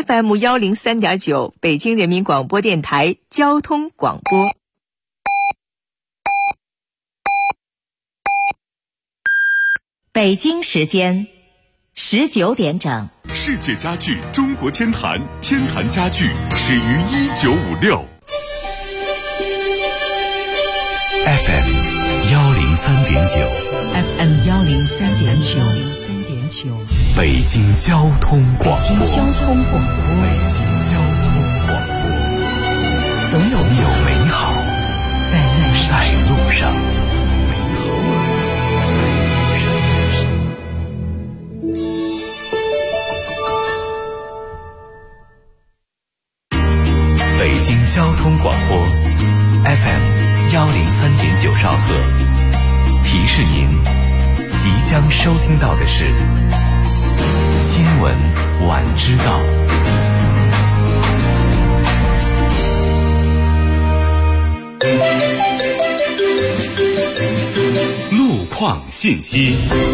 FM103.9，北京人民广播电台交通广播。北京时间19点整。 世界家具中国天坛，天坛家具始于1956。FM 103.9，FM 103.9， 北京交通广播， 北京交通广播， 总有美好在路上。北京交通广播 FM 103.9兆赫，提示您即将收听到的是新闻晚知道。路况信息。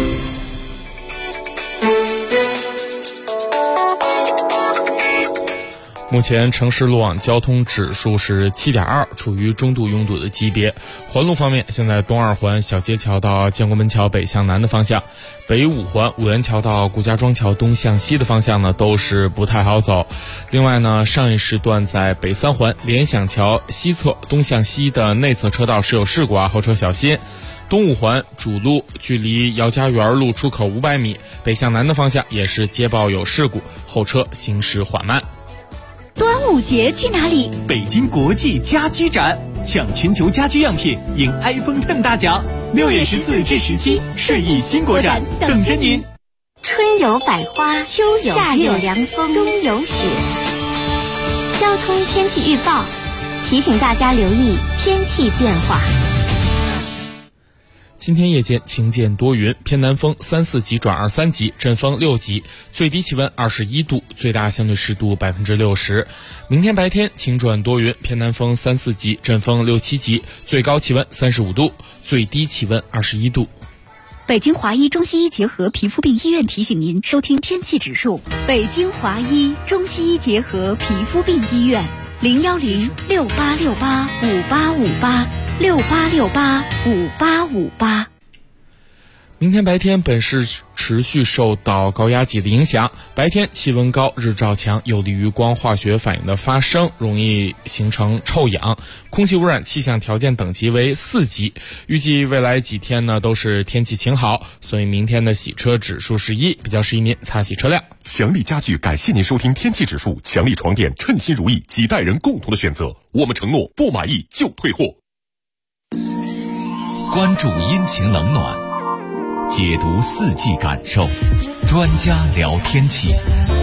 目前城市路网交通指数是 7.2， 处于中度拥堵的级别。环路方面，现在东二环小街桥到建国门桥北向南的方向，北五环五元桥到顾家庄桥东向西的方向呢，都是不太好走。另外呢，上一时段在北三环联想桥西侧东向西的内侧车道是有事故后车小心。东五环主路距离姚家园路出口500米，北向南的方向也是接报有事故，后车行驶缓慢。 端午节去哪里？ 北京国际家居展，抢全球家居样品，赢 iPhone X 大奖。6月14至17，顺义新国展等着您。 春有百花，秋有夏有凉风，冬有雪。交通天气预报提醒大家留意天气变化。 今天夜间晴间多云，偏南风3、4级转2、3级，阵风6级，最低气温21度，最大相对湿度60%。明天白天晴转多云，偏南风3、4级，阵风6、7级，最高气温35度，最低气温21度。 北京华医中西医结合皮肤病医院提醒您收听天气指数。北京华医中西医结合皮肤病医院，01068685858，68685858。 明天白天本市持续受到高压脊的影响，白天气温高，日照强，有利于光化学反应的发生，容易形成臭氧，空气污染气象条件等级为4级。预计未来几天呢都是天气晴好，所以明天的洗车指数是1，比较适宜您擦洗车辆。 强力家具感谢您收听天气指数，强力床垫称心如意，几代人共同的选择，我们承诺不满意就退货。 关注阴晴冷暖，解读四季感受，专家聊天气。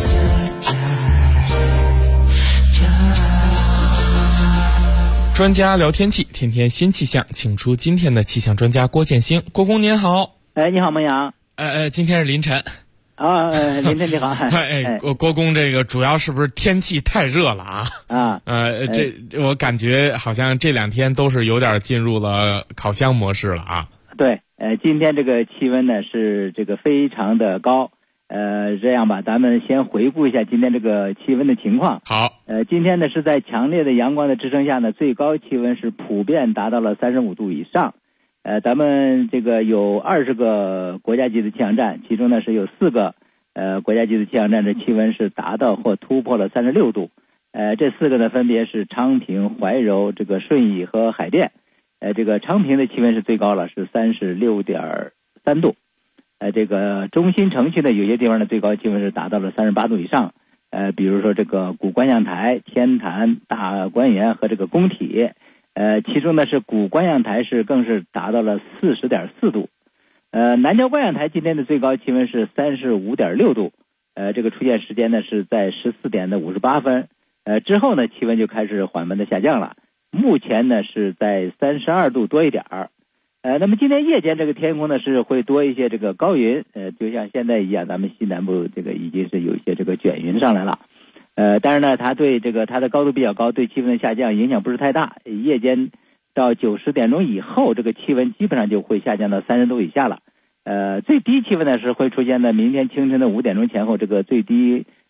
专家聊天气，天天新气象，请出今天的气象专家郭建兴。郭公您好。 你好，孟阳。 今天是凌晨。 凌晨你好。 郭公，这个主要是不是天气太热了啊？这我感觉好像这2天都是有点进入了烤箱模式了啊。 对，今天这个气温呢是这个非常的高。这样吧，咱们先回顾一下今天这个气温的情况。 好。 今天呢是在强烈的阳光的支撑下呢，最高气温是普遍达到了35度以上。咱们这个有20个国家级的气象站，其中呢是有4个国家级的气象站的气温是达到或突破了36度。这4个呢分别是昌平、怀柔、这个顺义和海淀。这个昌平的气温是最高了，是36.3度。这个中心城区的有些地方的最高气温是达到了38度以上。比如说这个古观象台、天坛、大观园和这个工体。其中呢是古观象台是更是达到了40.4度。南郊观象台今天的最高气温是35.6度。这个出现时间呢是在14点的58分。之后呢气温就开始缓慢的下降了。目前呢是在32度多一点儿。那么今天夜间这个天空呢是会多一些这个高云，就像现在一样，咱们西南部这个已经是有一些这个卷云上来了。但是呢它对这个它的高度比较高，对气温的下降影响不是太大。夜间到9、10点钟以后，这个气温基本上就会下降到30度以下了。最低气温呢是会出现在明天清晨的5点钟前后，这个最低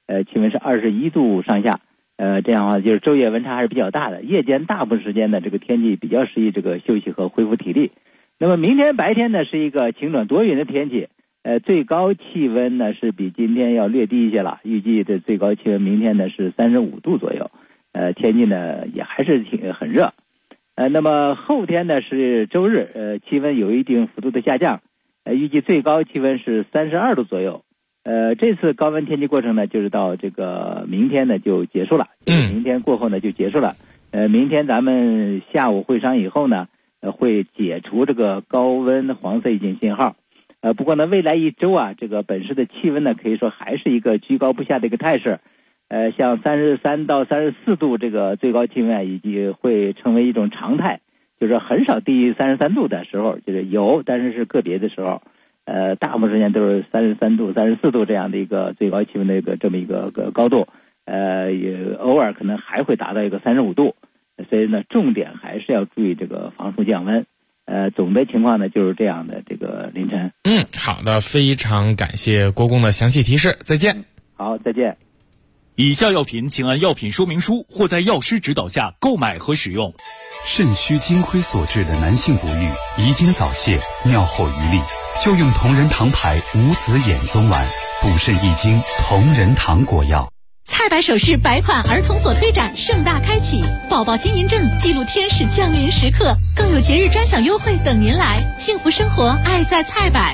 气温是21度上下。这样的话就是昼夜温差还是比较大的，夜间大部分时间呢这个天气比较适宜这个休息和恢复体力。那么明天白天呢是一个晴转多云的天气，最高气温呢是比今天要略低一些了，预计的最高气温明天呢是35度左右，天气呢也还是很热。那么后天呢是周日，气温有一定幅度的下降，预计最高气温是32度左右。这次高温天气过程呢，就是到这个明天呢就结束了，明天过后呢就结束了。明天咱们下午会商以后呢，会解除这个高温黄色预警信号。不过呢，未来一周啊，这个本市的气温呢，可以说还是一个居高不下的一个态势。像33到34度这个最高气温啊，已经会成为一种常态，就是很少低于33度的时候，就是有，但是是个别的时候。大部分时间都是33度、34度这样的一个最高气温的一个这么一个高度，也偶尔可能还会达到一个35度，所以呢，重点还是要注意这个防暑降温。总的情况呢就是这样的，这个凌晨。 好的，非常感谢国公的详细提示，再见。 好，再见。 以下药品请按药品说明书或在药师指导下购买和使用。 肾虚精亏所致的男性不育、遗精早泄、尿后余力，就用同仁堂牌无子衍宗丸，补肾益精，同仁堂果药。 菜百首饰百款儿童所推展盛大开启，宝宝金银证记录天使降临时刻，更有节日专享优惠等您来，幸福生活爱在菜百。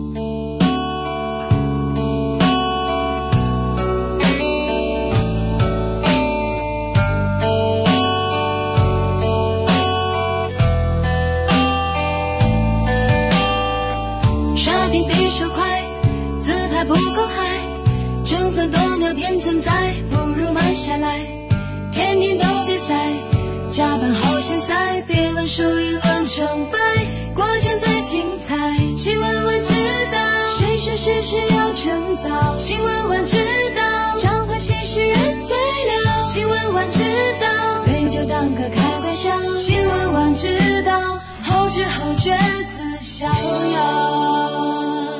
比手快，自拍不够嗨，争分夺秒偏存在，不如慢下来。天天都比赛，加班好现在，别论输赢论成败，过程最精彩。新闻晚知道，谁说事事要趁早？新闻晚知道，常会喜事人最了。新闻晚知道，杯酒当歌开玩笑。新闻晚知道，后知后觉自逍遥。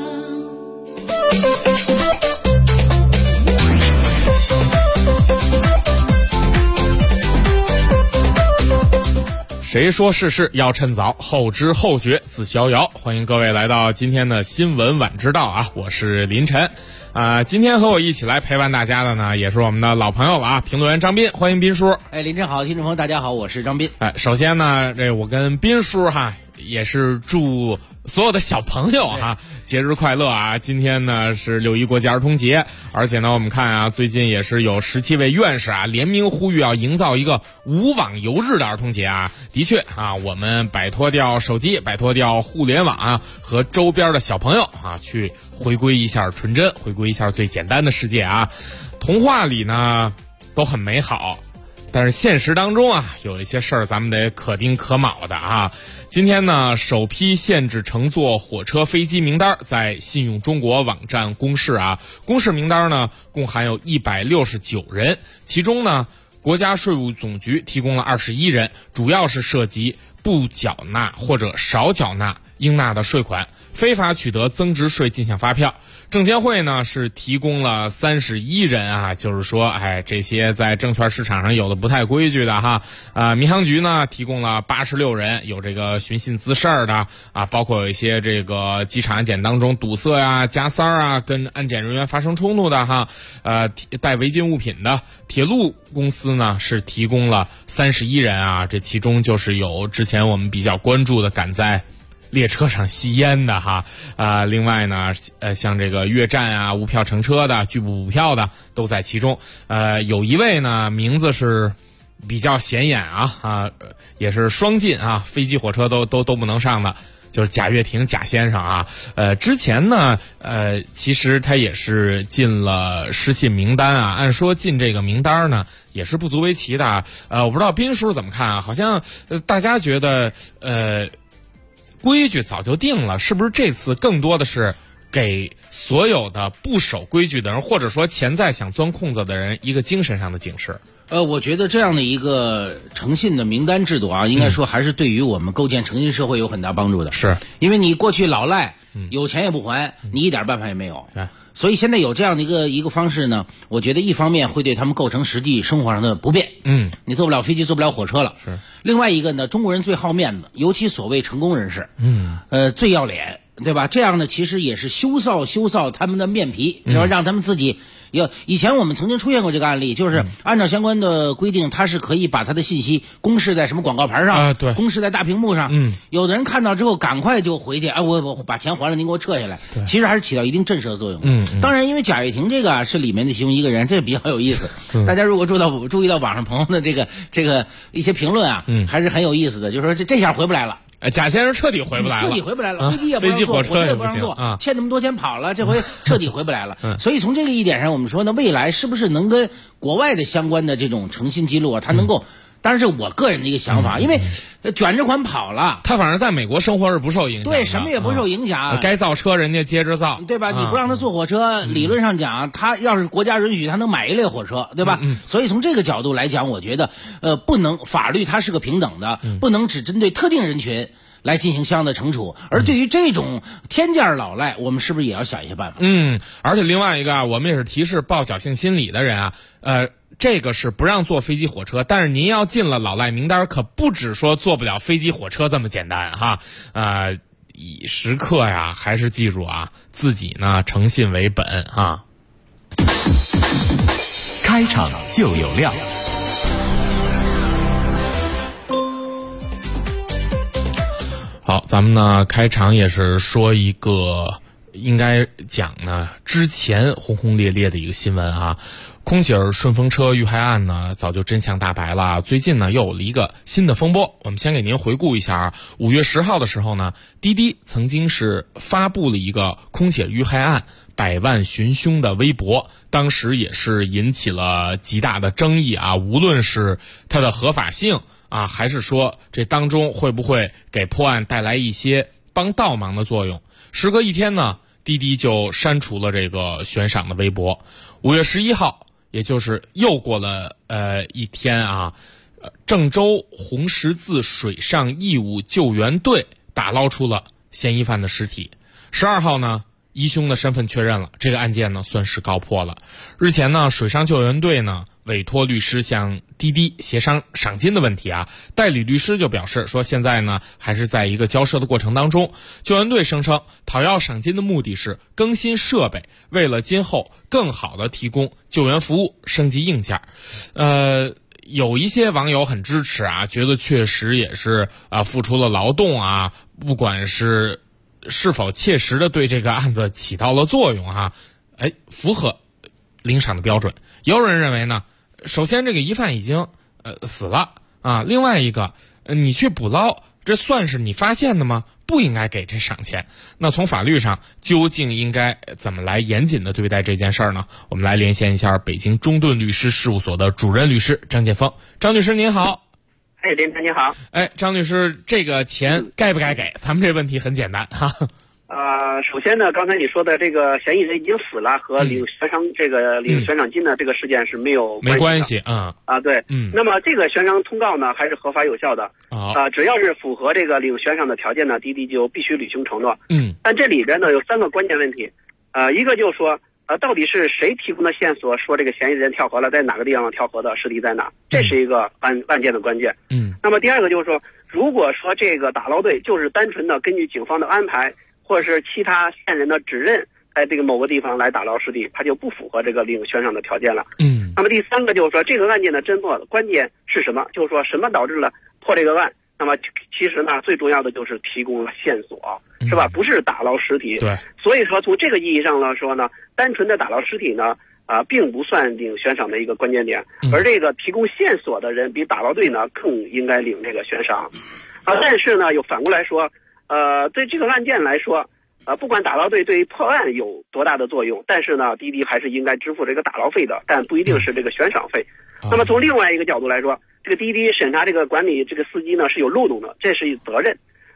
谁说事事要趁早，后知后觉自逍遥。欢迎各位来到今天的新闻晚知道啊，我是林晨。今天和我一起来陪伴大家的呢，也是我们的老朋友了啊，评论员张斌，欢迎斌叔。 林晨好，听众朋友大家好，我是张斌。 首先呢，我跟斌叔哈也是祝所有的小朋友哈节日快乐啊！今天呢是6·1国际儿童节，而且呢我们看啊，最近也是有17位院士啊联名呼吁要营造一个无网游日的儿童节啊。的确啊，我们摆脱掉手机，摆脱掉互联网啊，和周边的小朋友啊去回归一下纯真，回归一下最简单的世界啊。童话里呢都很美好，但是现实当中啊，有一些事儿咱们得可丁可卯的啊。今天呢，首批限制乘坐火车、飞机名单在信用中国网站公示啊。公示名单呢，共含有169人，其中呢，国家税务总局提供了21人，主要是涉及不缴纳或者少缴纳应纳的税款，非法取得增值税进项发票。证监会呢是提供了31人啊，就是说这些在证券市场上有的不太规矩的哈。民航局呢提供了86人，有这个寻衅滋事儿的啊，包括有一些这个机场安检当中堵塞啊、加塞儿啊，跟安检人员发生冲突的哈。带违禁物品的。铁路公司呢是提供了31人啊，这其中就是有之前我们比较关注的赶在列车上吸烟的哈，另外呢，像这个越站啊、无票乘车的、拒不补票的都在其中。有一位呢，名字是比较显眼啊，也是双禁啊，飞机、火车都不能上的，就是贾跃亭贾先生啊。之前呢，其实他也是进了失信名单啊。按说进这个名单呢，也是不足为奇的。我不知道斌叔怎么看啊？好像大家觉得规矩早就定了，是不是这次更多的是给所有的不守规矩的人，或者说潜在想钻空子的人一个精神上的警示？ 我觉得这样的一个诚信的名单制度啊，应该说还是对于我们构建诚信社会有很大帮助的。 是， 因为你过去老赖，有钱也不还，你一点办法也没有。所以现在有这样的一个方式呢，我觉得一方面会对他们构成实际生活上的不便。你坐不了飞机，坐不了火车了。 是。另外一个呢，中国人最好面子，尤其所谓成功人士，最要脸。对吧？这样呢，其实也是羞臊他们的面皮，让他们自己以前我们曾经出现过这个案例，就是按照相关的规定，他是可以把他的信息公示在什么广告牌上， 对， 公示在大屏幕上。有的人看到之后，赶快就回去，我把钱还了，您给我撤下来。其实还是起到一定震慑作用。当然，因为贾跃亭这个是里面的其中一个人，这比较有意思。大家如果注意到网上朋友的这个一些评论啊，还是很有意思的，就是说这下回不来了。 贾先生彻底回不来了， 飞机也不让坐，火车也不让坐，欠那么多钱跑了，这回彻底回不来了。所以从这个一点上，我们说呢，未来是不是能跟国外的相关的这种诚信记录啊，它能够，当然是我个人的一个想法，因为卷着款跑了， 他反正在美国生活是不受影响的， 对，什么也不受影响， 该造车人家接着造， 对吧？你不让他坐火车，理论上讲，他要是国家允许，他能买一列火车，对吧？所以从这个角度来讲，我觉得，不能法律它是个平等的，不能只针对特定人群来进行相应的惩处，而对于这种天价老赖，我们是不是也要想一些办法？ 而且另外一个啊，我们也是提示抱侥幸心理的人啊，这个是不让坐飞机火车，但是您要进了老赖名单，可不只说坐不了飞机火车这么简单哈。时刻呀，还是记住啊，自己呢诚信为本啊。 开场就有料。 好，咱们呢开场也是说一个应该讲呢之前轰轰烈烈的一个新闻啊。空姐顺风车遇害案呢早就真相大白了，最近呢又有了一个新的风波。我们先给您回顾一下啊，5月10号的时候呢，滴滴曾经是发布了一个空姐遇害案100万寻凶的微博，当时也是引起了极大的争议啊，无论是它的合法性啊，还是说这当中会不会给破案带来一些帮倒忙的作用。时隔一天呢，滴滴就删除了这个悬赏的微博。5月11号，也就是又过了一天啊，郑州红十字水上义务救援队打捞出了嫌疑犯的尸体。12号呢，疑凶的身份确认了，这个案件呢算是告破了。日前呢，水上救援队呢委托律师向滴滴协商赏金的问题啊，代理律师就表示说，现在呢还是在一个交涉的过程当中。救援队声称，讨要赏金的目的是更新设备，为了今后更好的提供救援服务，升级硬件。有一些网友很支持啊，觉得确实也是付出了劳动啊，不管是否切实的对这个案子起到了作用啊，符合领赏的标准。也有人认为呢，首先这个疑犯已经死了啊，另外一个你去捕捞，这算是你发现的吗？不应该给这赏钱。那从法律上究竟应该怎么来严谨的对待这件事儿呢？我们来连线一下北京中盾律师事务所的主任律师张建峰。张律师您好。 林晨你好。 张律师，这个钱该不该给？咱们这问题很简单哈。 首先呢，刚才你说的这个嫌疑人已经死了和领悬赏金的这个事件是没关系对。那么这个悬赏通告呢还是合法有效的。只要是符合这个领悬赏的条件呢，滴滴就必须履行承诺。但这里边呢有3个关键问题。一个就是说到底是谁提供的线索说这个嫌疑人跳河了，在哪个地方跳河的，尸体在哪？这是一个案件的关键。那么第二个就是说，如果说这个打捞队就是单纯的根据警方的安排或者是其他线人的指认，在这个某个地方来打捞尸体，它就不符合这个领悬赏的条件了。那么第3个就是说，这个案件的侦破关键是什么？就是说什么导致了破这个案？那么其实呢，最重要的就是提供了线索，是吧？不是打捞尸体。 对。 所以说，从这个意义上来说呢，单纯的打捞尸体呢，并不算领悬赏的一个关键点，而这个提供线索的人比打捞队呢更应该领这个悬赏。但是呢，又反过来说，对这个案件来说，不管打捞队对于破案有多大的作用，但是呢，滴滴还是应该支付这个打捞费的，但不一定是这个悬赏费。那么从另外一个角度来说，这个滴滴审查这个管理这个司机呢是有漏洞的，这是责任。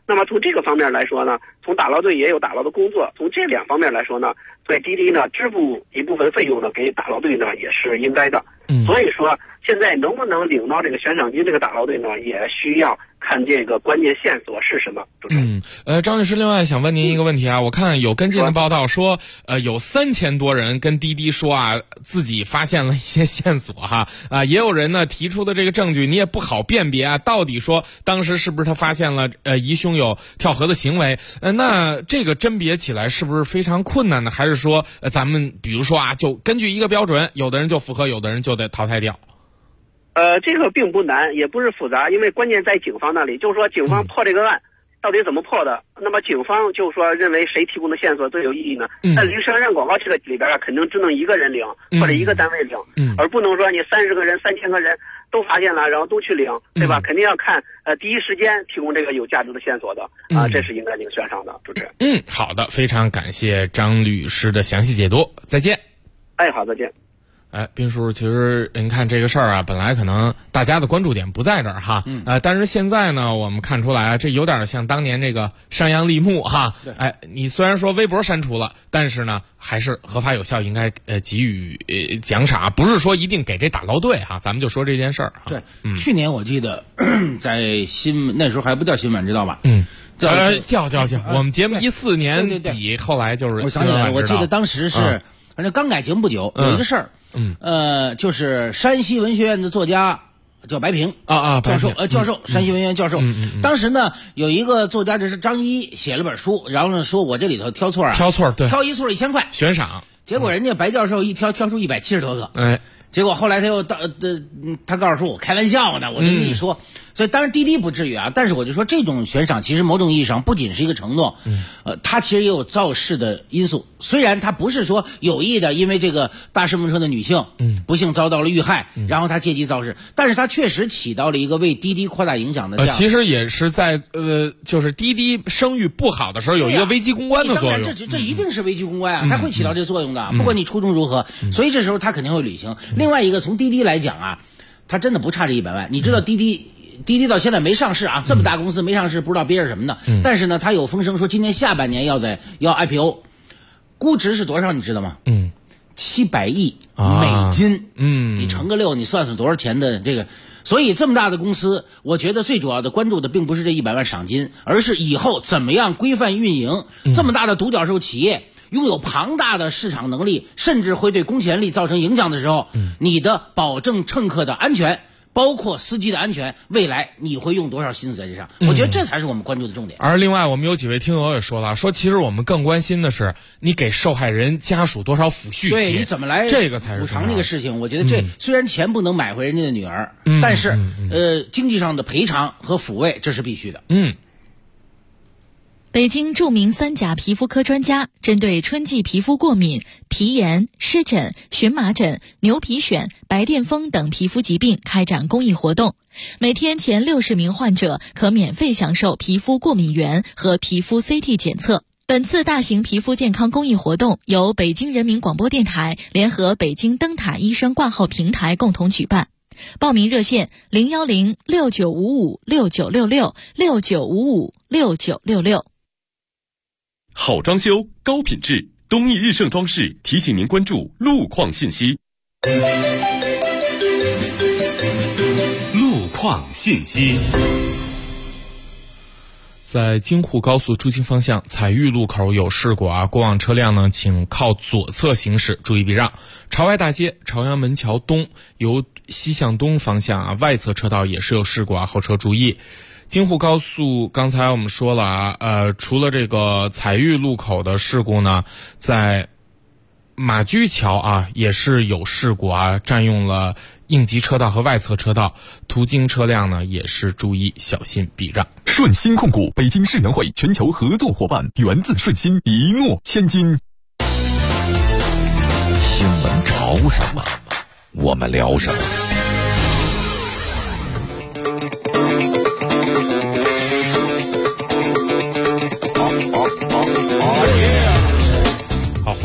那么从这个方面来说呢，从打捞队也有打捞的工作，从这2方面来说呢，对滴滴呢支付一部分费用呢给打捞队呢也是应该的。所以说现在能不能领到这个悬赏金，这个打捞队呢也需要看这个关键线索是什么。 张律师，另外想问您一个问题啊，我看有跟进的报道说，有3000多人跟滴滴说啊，自己发现了一些线索哈，也有人呢提出的这个证据你也不好辨别啊，到底说当时是不是他发现了疑凶有跳河的行为，那这个甄别起来是不是非常困难呢？还是说咱们比如说啊，就根据一个标准，有的人就符合，有的人就得淘汰掉？ 这个并不难，也不是复杂，因为关键在警方那里，就是说警方破这个案到底怎么破的？那么警方就是说认为谁提供的线索最有意义呢？在领商战广告这个里边啊，肯定只能一个人领或者一个单位领，而不能说你30个人、3000个人都发现了，然后都去领，对吧？肯定要看第一时间提供这个有价值的线索的这是应该领悬赏的。主持人， 好的，非常感谢张律师的详细解读，再见。 好，再见。 斌叔，其实您看这个事儿啊，本来可能大家的关注点不在这儿哈，但是现在呢，我们看出来啊，这有点像当年这个山羊立木哈。你虽然说微博删除了，但是呢，还是合法有效，应该给予奖赏，不是说一定给这打捞队哈。咱们就说这件事儿。 对，去年我记得在那时候还不叫新闻，知道吧？ 叫，我们节目14年底，后来就是我想起来，我记得当时是反正刚改节目不久，有一个事儿。就是山西文学院的作家叫白平教授，山西文学院教授。当时呢，有一个作家，这是张一，写了本书，然后呢说我这里头挑错，对，挑一错1000块悬赏， 结果人家白教授一挑出170多个，结果后来他又他告诉说我开玩笑呢，我跟你说。所以当然滴滴不至于啊，但是我就说这种悬赏其实某种意义上不仅是一个承诺，它其实也有造势的因素。虽然它不是说有意的，因为这个大顺风车的女性不幸遭到了遇害，然后他借机造势，但是它确实起到了一个为滴滴扩大影响的这样。 其实也是在就是滴滴声誉不好的时候有一个危机公关的作用。 这一定是危机公关啊，它会起到这作用的，不管你初衷如何，所以这时候它肯定会履行。另外一个从滴滴来讲啊，它真的不差这100万。你知道滴滴到现在没上市啊，这么大公司没上市，不知道憋着什么呢。但是呢，它有风声说今年下半年要 IPO， 估值是多少你知道吗？700亿美金。你乘个6，你算算多少钱的这个。所以这么大的公司，我觉得最主要的关注的并不是这100万赏金，而是以后怎么样规范运营。这么大的独角兽企业拥有庞大的市场能力，甚至会对公权力造成影响的时候，你的保证乘客的安全，包括司机的安全，未来你会用多少心思在这上？我觉得这才是我们关注的重点。 而另外，我们有几位听友也说了，说其实我们更关心的是你给受害人家属多少抚恤金， 对，你怎么来这个才是补偿这个事情。我觉得这虽然钱不能买回人家的女儿，但是经济上的赔偿和抚慰这是必须的。 北京著名3甲皮肤科专家针对春季皮肤过敏、皮炎、湿疹、荨麻疹、牛皮癣、白癜风等皮肤疾病开展公益活动，每天前60名患者可免费享受皮肤过敏原和皮肤 CT 检测。本次大型皮肤健康公益活动由北京人民广播电台联合北京灯塔医生挂号平台共同举办。报名热线010-6955-6966 好装修，高品质，东易日盛装饰提醒您关注路况信息。 路况信息。 在京沪高速出京方向彩玉路口有事故啊，过往车辆呢请靠左侧行驶，注意避让。朝外大街朝阳门桥东由西向东方向啊，外侧车道也是有事故啊，后车注意。京沪高速刚才我们说了啊，除了这个彩玉路口的事故呢，在马驹桥啊也是有事故啊，占用了应急车道和外侧车道，途经车辆呢也是注意小心避让。 顺鑫控股，北京世园会全球合作伙伴，源自顺鑫，一诺千金。 新闻潮什么，我们聊什么。 欢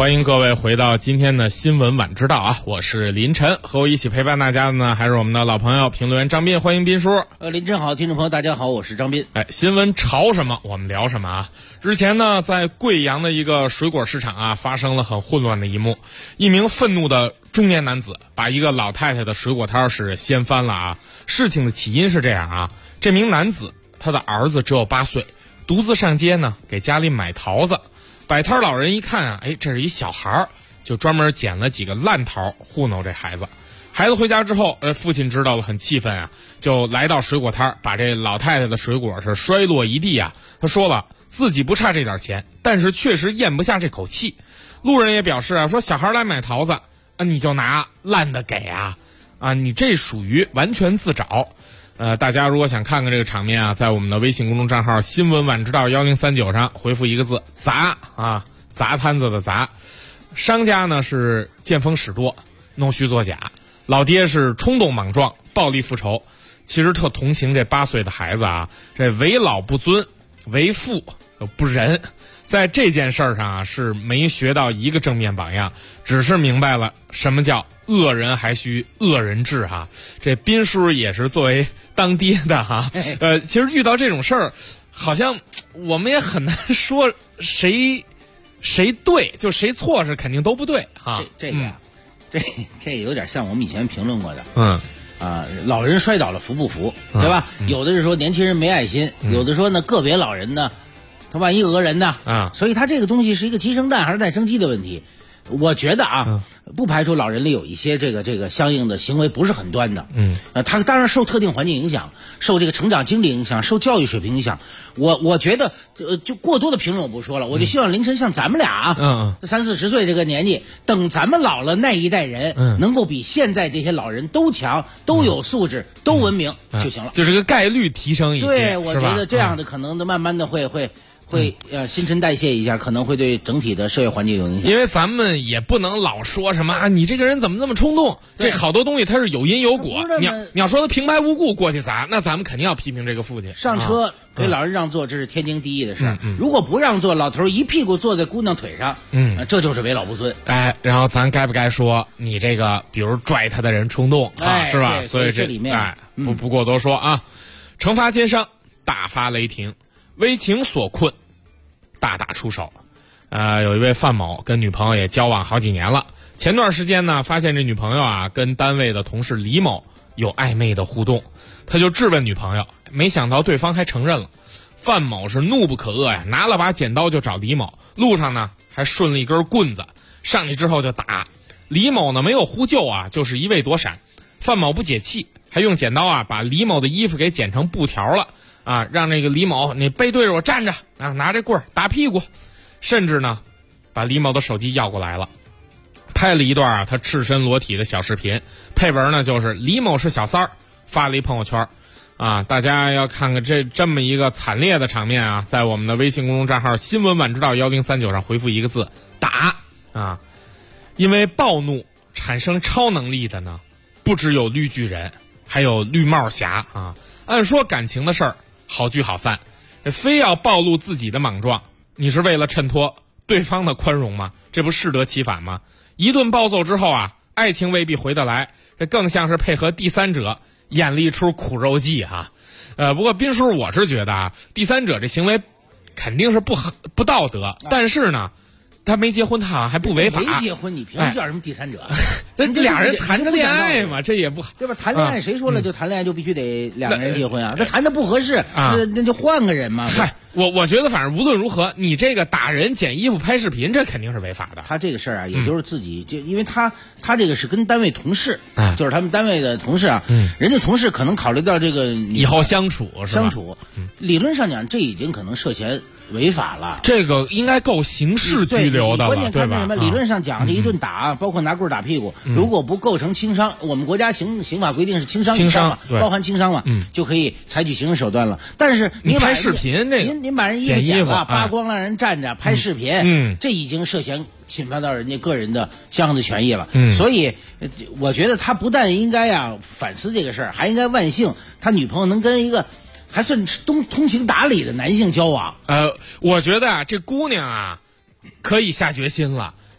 欢迎各位回到今天的新闻晚知道啊！我是林晨，和我一起陪伴大家的呢还是我们的老朋友评论员张斌，欢迎斌叔。 林晨好，听众朋友大家好，我是张斌。 新闻潮什么我们聊什么啊？之前呢，在贵阳的一个水果市场啊，发生了很混乱的一幕，一名愤怒的中年男子把一个老太太的水果摊是掀翻了啊！事情的起因是这样啊，这名男子他的儿子只有8岁，独自上街呢给家里买桃子。摆摊老人一看啊，这是一小孩，就专门捡了几个烂桃糊弄这孩子。孩子回家之后，父亲知道了很气愤啊，就来到水果摊，把这老太太的水果是摔落一地啊。他说了自己不差这点钱，但是确实咽不下这口气。路人也表示啊，说小孩来买桃子啊，你就拿烂的给啊，你这属于完全自找。大家如果想看看这个场面啊，在我们的微信公众账号新闻晚知道1039上回复一个字砸啊，砸摊子的砸。商家呢是见风使舵，弄虚作假，老爹是冲动莽撞，暴力复仇。其实特同情这8岁的孩子啊，这为老不尊，为父不仁，在这件事儿上啊是没学到一个正面榜样，只是明白了什么叫恶人还需恶人治哈。这斌叔也是作为当爹的哈，其实遇到这种事儿，好像我们也很难说谁对，就谁错是肯定都不对哈。 这有点像我们以前评论过的，老人摔倒了扶不扶，对吧？有的是说年轻人没爱心，有的说呢个别老人呢，他万一讹人呢，所以他这个东西是一个鸡生蛋还是蛋生鸡的问题。我觉得啊，不排除老人里有一些这个相应的行为不是很端的，他当然受特定环境影响，受这个成长经历影响，受教育水平影响。我觉得就过多的评论我不说了，我就希望凌晨像咱们俩30-40岁这个年纪，等咱们老了那一代人，能够比现在这些老人都强，都有素质，都文明就行了， 就是个概率提升一些。 对，我觉得这样的可能的慢慢的会新陈代谢一下，可能会对整体的社会环境有影响。 因为咱们也不能老说什么啊，你这个人怎么这么冲动？这好多东西它是有因有果。你要说他平白无故过去砸，那咱们肯定要批评这个父亲。 上车给老人让座，这是天经地义的事。如果不让座，老头一屁股坐在姑娘腿上，这就是为老不尊。 然后咱该不该说你这个，比如拽他的人冲动是吧？所以这里面不过多说啊。惩罚奸商，大发雷霆，为情所困，大打出手。有一位范某跟女朋友也交往好几年了，前段时间呢，发现这女朋友啊跟单位的同事李某有暧昧的互动，他就质问女朋友，没想到对方还承认了。范某是怒不可遏呀，拿了把剪刀就找李某，路上呢还顺了一根棍子，上去之后就打。李某呢没有呼救啊，就是一味躲闪。范某不解气，还用剪刀啊把李某的衣服给剪成布条了啊，让那个李某你背对着我站着啊，拿这棍儿打屁股，甚至呢把李某的手机要过来了，拍了一段啊他赤身裸体的小视频，配文呢就是李某是小三儿，发了一朋友圈啊。大家要看看这么一个惨烈的场面啊，在我们的微信公众账号新闻晚知道1039上回复一个字打啊。因为暴怒产生超能力的呢不只有绿巨人，还有绿帽侠啊。按说感情的事儿好聚好散，非要暴露自己的莽撞，你是为了衬托对方的宽容吗？这不适得其反吗？一顿暴揍之后啊，爱情未必回得来，这更像是配合第三者演了一出苦肉计哈。不过斌叔我是觉得啊，第三者这行为肯定是不道德，但是呢他没结婚，他好像还不违法。 没结婚，你凭什么叫什么第三者？ 这俩人谈着恋爱嘛，这也不好， 对吧？谈恋爱谁说了就谈恋爱就必须得两个人结婚啊？那谈的不合适，那就换个人嘛。 嗨，我觉得反正无论如何，你这个打人、捡衣服、拍视频，这肯定是违法的。 他这个事儿啊，也就是自己就因为他这个是跟单位同事，就是他们单位的同事啊，人家同事可能考虑到这个以后相处， 理论上讲这已经可能涉嫌违法了， 这个应该够刑事拘留的了， 关键看什么？理论上讲，这一顿打，包括拿棍打屁股，如果不构成轻伤，我们国家刑法规定是轻伤以上嘛，包含轻伤嘛，就可以采取刑事手段了。但是你拍视频， 您把人衣服剪了，扒光了人站着拍视频，这已经涉嫌侵犯到人家个人的相应的权益了。所以我觉得他不但应该反思这个事儿，还应该万幸他女朋友能跟一个还算通情达理的男性交往。 我觉得这姑娘可以下决心了。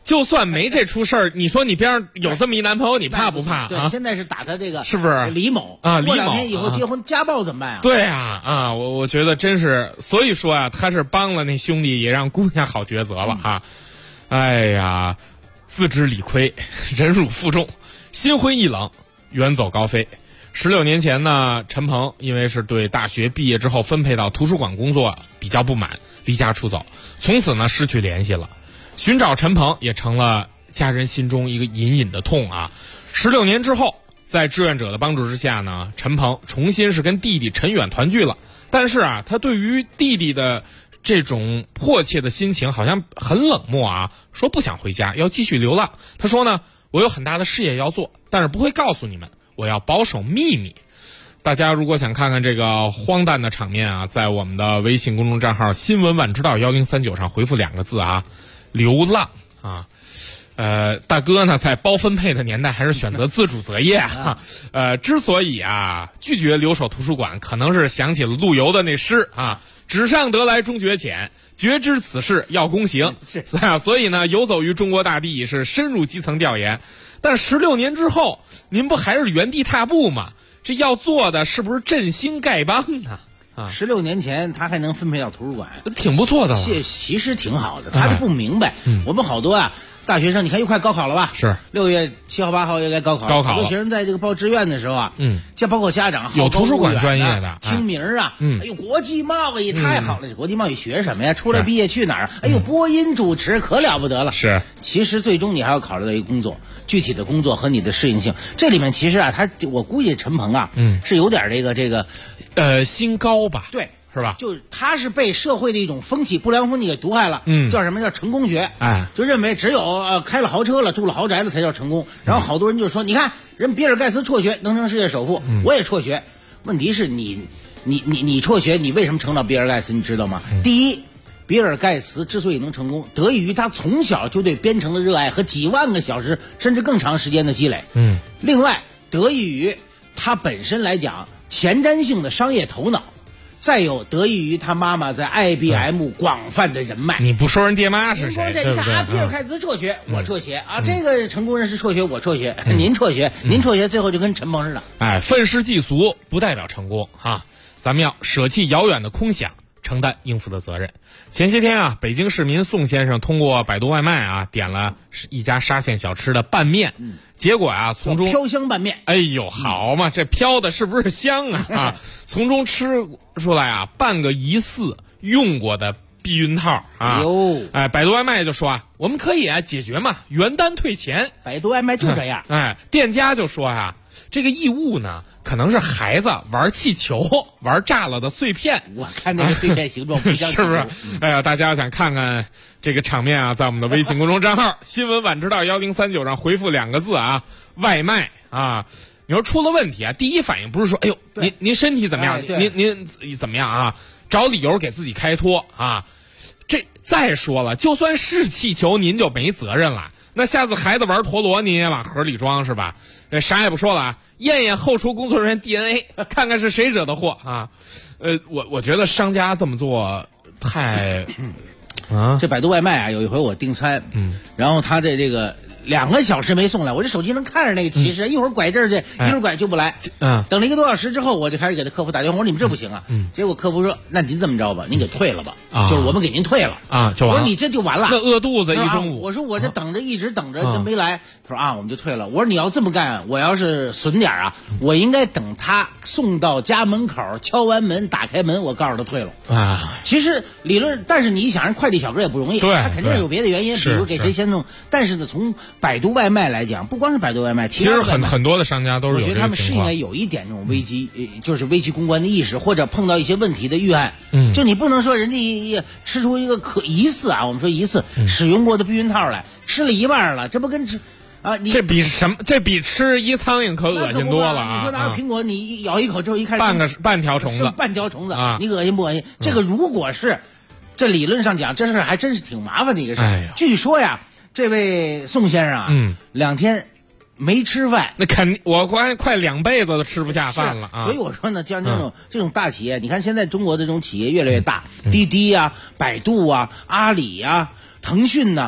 就算没这出事儿，你说你边上有这么一男朋友，你怕不怕？ 对，现在是打他这个是不是李某啊？李某过2天以后结婚家暴怎么办啊？ 对啊，我觉得真是，所以说啊，他是帮了那兄弟，也让姑娘好抉择了啊。哎呀，自知理亏，忍辱负重，心灰意冷，远走高飞。16年前呢，陈鹏因为是对大学毕业之后分配到图书馆工作比较不满，离家出走，从此呢失去联系了。寻找陈鹏也成了家人心中一个隐隐的痛啊。16年之后，在志愿者的帮助之下呢，陈鹏重新是跟弟弟陈远团聚了。但是啊，他对于弟弟的这种迫切的心情好像很冷漠啊，说不想回家，要继续流浪。他说呢，我有很大的事业要做，但是不会告诉你们，我要保守秘密。大家如果想看看这个荒诞的场面啊，在我们的微信公众账号新闻晚知道1039上回复2个字啊，流浪啊。大哥呢，在包分配的年代还是选择自主择业啊。之所以啊拒绝留守图书馆，可能是想起了陆游的那诗啊，纸上得来终觉浅，觉知此事要躬行。所以呢，游走于中国大地，是深入基层调研。但16年之后，您不还是原地踏步吗？这要做的是不是振兴丐帮呢 ？16年前他还能分配到图书馆， 挺不错的了。 其实挺好的，他就不明白，我们好多啊大学生，你看又快高考了吧？ 是 6月7号8号又该高考了。好多学生在这个报志愿的时候啊，像包括家长有图书馆专业的听名啊，哎呦，国际贸易太好了，国际贸易学什么呀？出来毕业去哪儿？哎呦，播音主持可了不得了。 是， 其实最终你还要考虑到一个工作，具体的工作和你的适应性。这里面其实啊，我估计陈鹏啊，是有点这个心高吧？ 对。 是吧？ 就是他是被社会的一种风气、不良风气给毒害了。叫什么叫成功学？就认为只有开了豪车了、住了豪宅了才叫成功。然后好多人就说，你看人比尔盖茨辍学能成世界首富，我也辍学。问题是你辍学，你为什么成了比尔盖茨？你知道吗？第一，比尔盖茨之所以能成功，得益于他从小就对编程的热爱和几万个小时甚至更长时间的积累。另外，得益于他本身来讲前瞻性的商业头脑。再有得益于他妈妈在 IBM 广泛的人脉。 你不说人爹妈是谁？ 对不对？啊，比尔盖茨辍学，我辍学啊，这个成功人士辍学，我辍学，您辍学，您辍学，最后就跟陈鹏似的。 哎，愤世嫉俗不代表成功哈，咱们要舍弃遥远的空想，承担应付的责任。前些天啊，北京市民宋先生通过百度外卖啊，点了一家沙县小吃的拌面，结果啊，从中飘香拌面， 哎呦，好嘛，这飘的是不是香啊？从中吃出来啊，半个疑似用过的避孕套啊！哎，百度外卖就说啊，我们可以啊解决嘛，原单退钱。 百度外卖就这样。 哎，店家就说啊，这个异物呢，可能是孩子玩气球玩炸了的碎片。 我看那个碎片形状不像是不是？哎呀，大家想看看这个场面啊，在我们的微信公众账号新闻晚知道1039上回复2个字啊，外卖啊。你说出了问题啊，第一反应不是说，哎呦，您身体怎么样？您怎么样啊？找理由给自己开脱啊。这再说了，就算是气球，您就没责任了。那下次孩子玩陀螺，您也往盒里装是吧？啥也不说了啊，验验后厨工作人员 DNA， 看看是谁惹的祸啊。我觉得商家这么做太啊。 这百度外卖啊，有一回我订餐，然后他的这个2个小时没送来，我这手机能看着那个提示，一会儿拐这儿去，一会儿拐就不来。等了1个多小时之后，我就开始给他客服打电话，我说你们这不行啊。结果客服说，那您这么着吧，您给退了吧，就是我们给您退了啊。就完了。 我说你这就完了， 那饿肚子一中午。 我说我这等着一直等着他没来，他说啊我们就退了。我说你要这么干，我要是损点啊，我应该等他送到家门口，敲完门打开门，我告诉他退了啊。其实理论，但是你想人快递小哥也不容易，他肯定有别的原因，比如给谁先送。但是呢，从百度外卖来讲，不光是百度外卖， 其实很多的商家都是有这个情况。我觉得他们是应该有一点这种危机，就是危机公关的意识，或者碰到一些问题的预案。就你不能说人家吃出一个疑似啊，我们说疑似使用过的避孕套来，吃了一半了，这不跟吃啊？ 这比什么？这比吃一苍蝇可恶心多了啊！ 你说拿个苹果，你咬一口之后一看， 半条虫子， 半条虫子啊！你恶心不恶心？这个如果是，这理论上讲，这事还真是挺麻烦的一个事。据说呀。这位宋先生啊，2天没吃饭， 那我快2辈子都吃不下饭了啊！ 所以我说呢，像这种大企业，你看现在中国的这种企业越来越大，滴滴啊、百度啊、阿里啊、腾讯呐，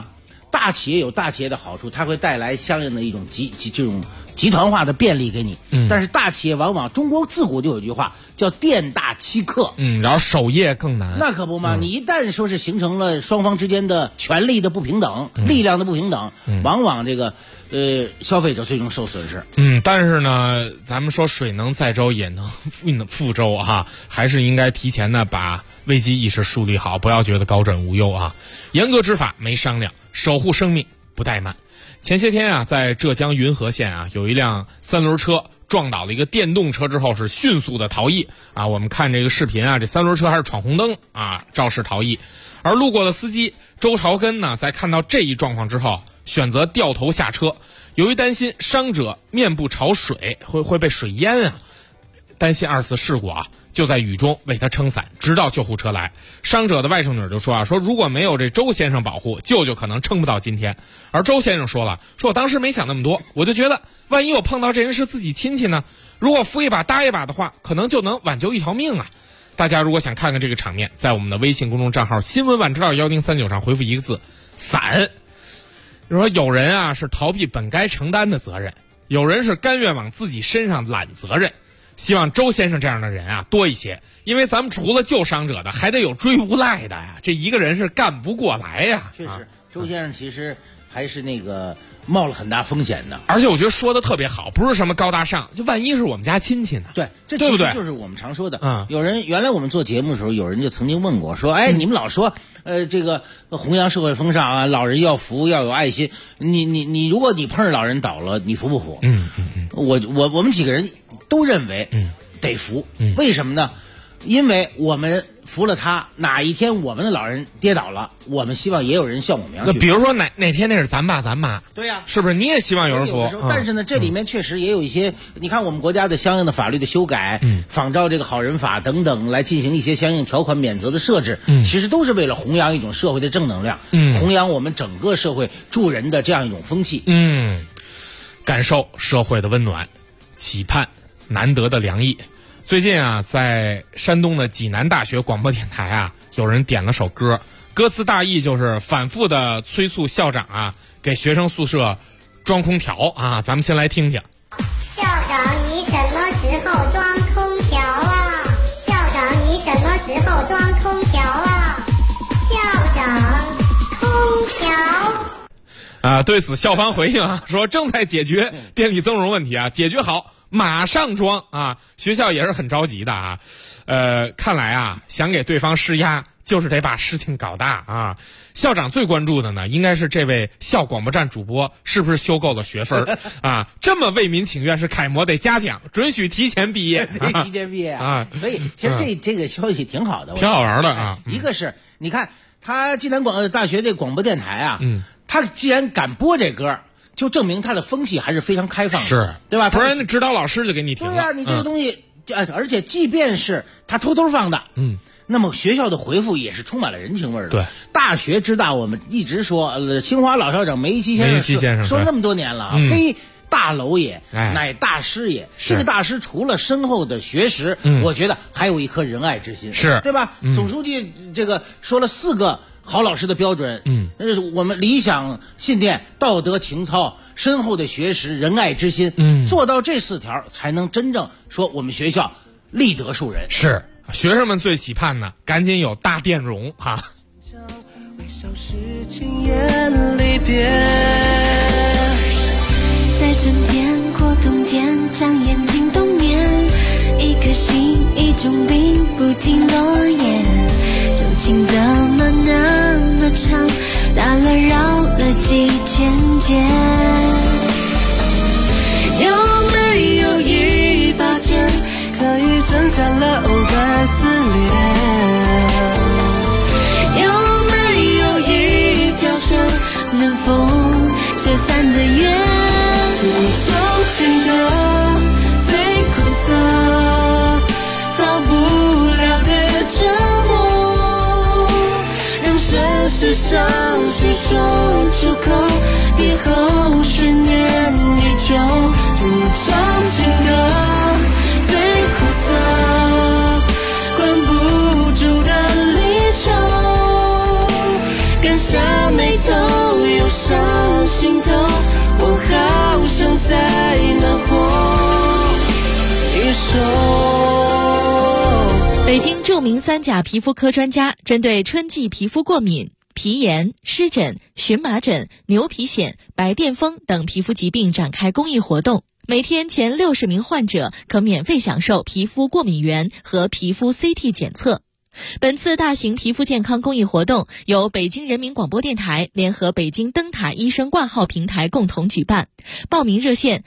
大企业有大企业的好处，它会带来相应的一种这种集团化的便利给你。但是大企业往往，中国自古就有句话叫店大欺客。 然后守业更难。 那可不嘛，你一旦说是形成了双方之间的权力的不平等、力量的不平等，往往这个消费者最终受损失。 但是呢，咱们说水能载舟也能覆舟啊，还是应该提前呢把危机意识树立好，不要觉得高枕无忧啊，严格执法没商量，守护生命不怠慢。前些天啊，在浙江云和县啊，有一辆3轮车撞倒了一个电动车之后是迅速的逃逸啊。我们看这个视频啊，这3轮车还是闯红灯啊，肇事逃逸。而路过的司机周朝根呢，在看到这一状况之后，选择掉头下车。由于担心伤者面部朝水会被水淹啊，担心2次事故啊，就在雨中为他撑伞，直到救护车来。伤者的外甥女就说说如果没有这周先生保护，舅舅可能撑不到今天。而周先生说了，我当时没想那么多，我就觉得万一我碰到这人是自己亲戚呢，如果扶一把搭一把的话，可能就能挽救一条命啊。大家如果想看看这个场面，在我们的微信公众账号新闻晚知道1039上回复一个字伞。说有人啊是逃避本该承担的责任，有人是甘愿往自己身上揽责任。希望周先生这样的人啊多一些，因为咱们除了救伤者的，还得有追无赖的呀，这一个人是干不过来呀。 确实，周先生其实还是那个冒了很大风险的， 而且我觉得说的特别好，不是什么高大上，就万一是我们家亲戚呢？ 对，这其实就是我们常说的。有人原来我们做节目的时候，有人就曾经问过，说，你们老说，这个弘扬社会风尚啊，老人要扶，要有爱心。你如果你碰上老人倒了，你扶不扶？我们几个人都认为，得扶。为什么呢？因为我们扶了他，哪一天我们的老人跌倒了，我们希望也有人像我们一样去。 比如说哪天那是咱爸咱妈， 对呀， 是不是？你也希望有人扶？ 但是呢，这里面确实也有一些，你看我们国家的相应的法律的修改，仿照这个好人法等等，来进行一些相应条款免责的设置，其实都是为了弘扬一种社会的正能量，弘扬我们整个社会助人的这样一种风气， 感受社会的温暖，期盼难得的良意。最近啊，在山东的济南大学广播电台啊，有人点了首歌，歌词大意就是反复的催促校长啊，给学生宿舍装空调啊。咱们先来听听。 校长，你什么时候装空调啊？校长，你什么时候装空调啊？校长，空调。 对此校方回应啊，说正在解决电力增容问题啊，解决好马上装啊。学校也是很着急的啊。看来啊，想给对方施压，就是得把事情搞大啊。校长最关注的呢，应该是这位校广播站主播是不是修够了学分啊？这么为民请愿是楷模，得嘉奖，准许提前毕业。 提前毕业啊！所以其实这个消息挺好的， 挺好玩的啊。 一个是你看他济南大学这广播电台啊，他既然敢播这歌，就证明他的风气还是非常开放的， 是对吧？ 不然指导老师就给你停了。 对啊，你这个东西，而且即便是他偷偷放的，那么学校的回复也是充满了人情味的。 对， 大学之大，我们一直说，清华老校长梅贻先生说那么多年了啊，非大楼也，乃大师也。这个大师除了深厚的学识，我觉得还有一颗仁爱之心， 是对吧？总书记这个说了4个好老师的标准，我们理想信念、道德情操、深厚的学识、仁爱之心，做到这4条，才能真正说我们学校立德树人。 是学生们最期盼呢，赶紧有大电容哈。 在春天过冬天，长眼睛冬眠，一颗心一种病不停落叶，旧情怎么那么长，打了扰了几千件，有没有一把剑可以挣扎了藕断丝连？有没有一条线能否拆散的缘？独钟情的最苦涩，逃不了的折磨，让这世上谁说出口，以后悬念依旧。独钟情的最苦涩，关不住的离愁，敢下眉头有北京著名3甲皮肤科专家针对春季皮肤过敏、皮炎、湿疹、荨麻疹、牛皮癣、白癜风等皮肤疾病展开公益活动。每天前60名患者可免费享受皮肤过敏原和皮肤 CT 检测。本次大型皮肤健康公益活动由北京人民广播电台联合北京灯塔医生挂号平台共同举办。报名热线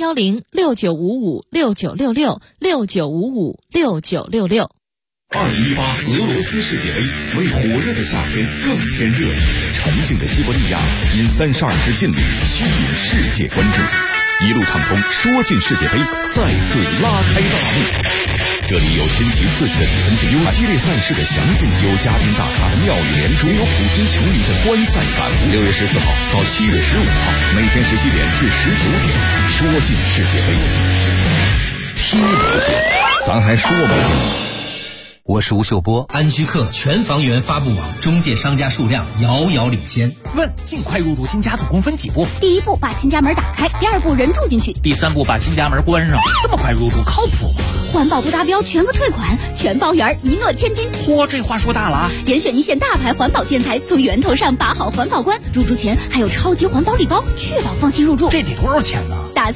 0106955696669556966。 2018俄罗斯世界杯为火热的夏天更添热情，沉静的西伯利亚因32支劲旅吸引世界关注，一路畅通，说进世界杯再次拉开大幕。这里有新奇刺激的比分竞赛，有激烈赛事的详尽，有嘉宾大咖的妙语连珠，有普通球迷的观赛感悟。6月14号到7月15号，每天17点至19点，说进世界杯，踢不进，咱还说不进。 我是吴秀波。安居客全房源发布网，中介商家数量遥遥领先。 问尽快入住新家总共分几步？ 第1步把新家门打开，第2步人住进去， 第3步把新家门关上。这么快入住靠谱吗？ 环保不达标全额退款，全包圆一诺千金。 嚯，这话说大了啊！ 严选一线大牌环保建材，从源头上把好环保关。入住前还有超级环保礼包，确保放心入住。 这得多少钱呢？ 打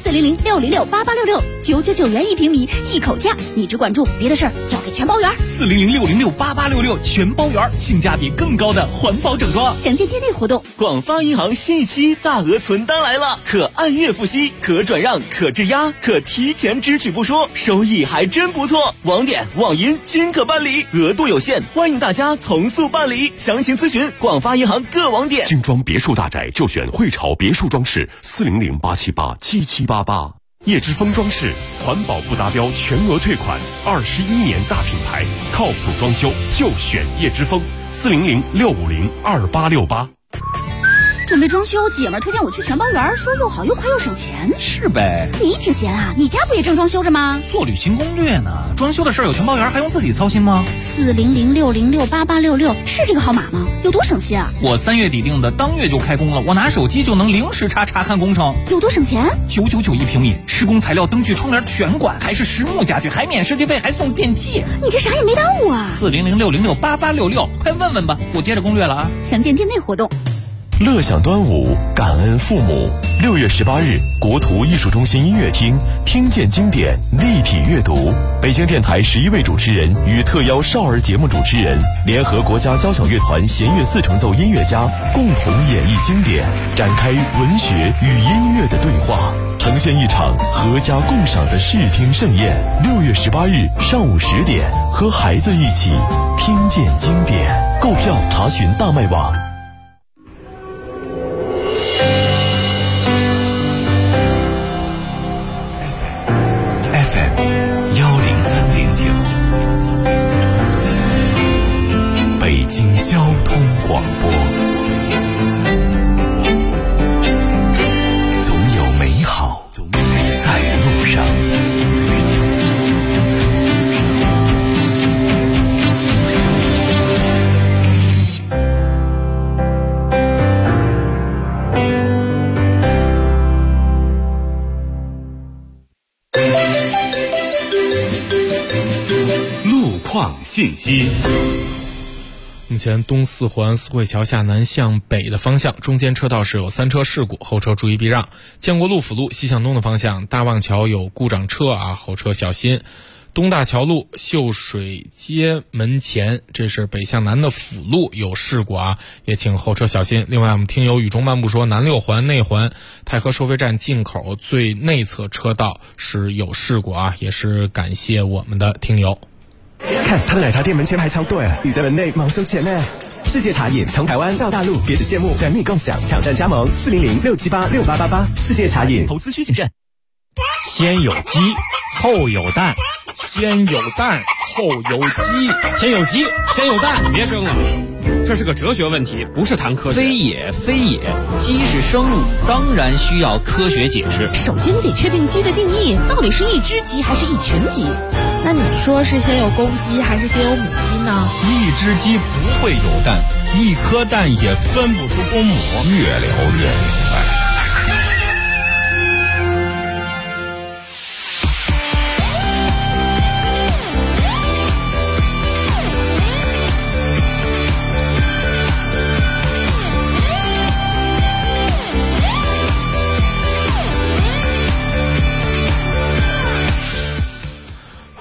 400-606-8866，999元1平米，一口价。你只管住，别的事儿交给全包圆。 400-606-8866，全包圆，性价比更高的环保整装。 详见店内活动。 广发银行新一期大额存单来了，可按月付息，可转让，可质押，可提前支取不说，收益还真不错。网点、网银均可办理，额度有限，欢迎大家从速办理。详情咨询广发银行各网点。 精装别墅大宅就选汇潮别墅装饰，400-878-7788。叶之峰装饰，环保不达标全额退款，21年大品牌，靠谱装修就选叶之峰，400-650-2868。 准备装修，姐们儿推荐我去全包园，说又好又快又省钱。 是呗， 你挺闲啊，你家不也正装修着吗？ 做旅行攻略呢，装修的事儿有全包园还用自己操心吗 ？400-606-8866是这个号码吗？有多省心啊？ 我3月底定的，当月就开工了，我拿手机就能零时差查看工程。 有多省钱 ？999一平米，施工材料、灯具、窗帘全管，还是实木家具，还免设计费，还送电器。 你这啥也没耽误啊 ！400-606-8866，快问问吧，我接着攻略了啊！ 详见店内活动。 乐享端午，感恩父母。6月18日，国图艺术中心音乐厅，听见经典，立体阅读。北京电台11位主持人与特邀少儿节目主持人，联合国家交响乐团弦乐4重奏音乐家，共同演绎经典，展开文学与音乐的对话，呈现一场合家共赏的视听盛宴。6月18日上午10点，和孩子一起听见经典。购票查询大麦网。 北京交通广播，总有美好在路上。路况信息。 目前东四环四惠桥下南向北的方向，中间车道是有3车事故，后车注意避让。建国路辅路西向东的方向，大望桥有故障车啊，后车小心。东大桥路秀水街门前，这是北向南的辅路有事故啊，也请后车小心。另外我们听友雨中漫步说，南6环内环太和收费站进口最内侧车道是有事故啊，也是感谢我们的听友。 看他的奶茶店门前排超队，你在门内忙收钱呢。世界茶饮从台湾到大陆，别只羡慕，等你共享，挑战加盟400-678-6888。世界茶饮，投资需谨慎。 先有鸡，后有蛋。先有蛋，后有鸡。先有鸡，先有蛋。别争了，这是个哲学问题，不是谈科学。 非也，非也，鸡是生物，当然需要科学解释。 首先你得确定鸡的定义，到底是一只鸡还是一群鸡？ 那你说是先有公鸡还是先有母鸡呢？ 一只鸡不会有蛋，一颗蛋也分不出公母。 越聊越明白。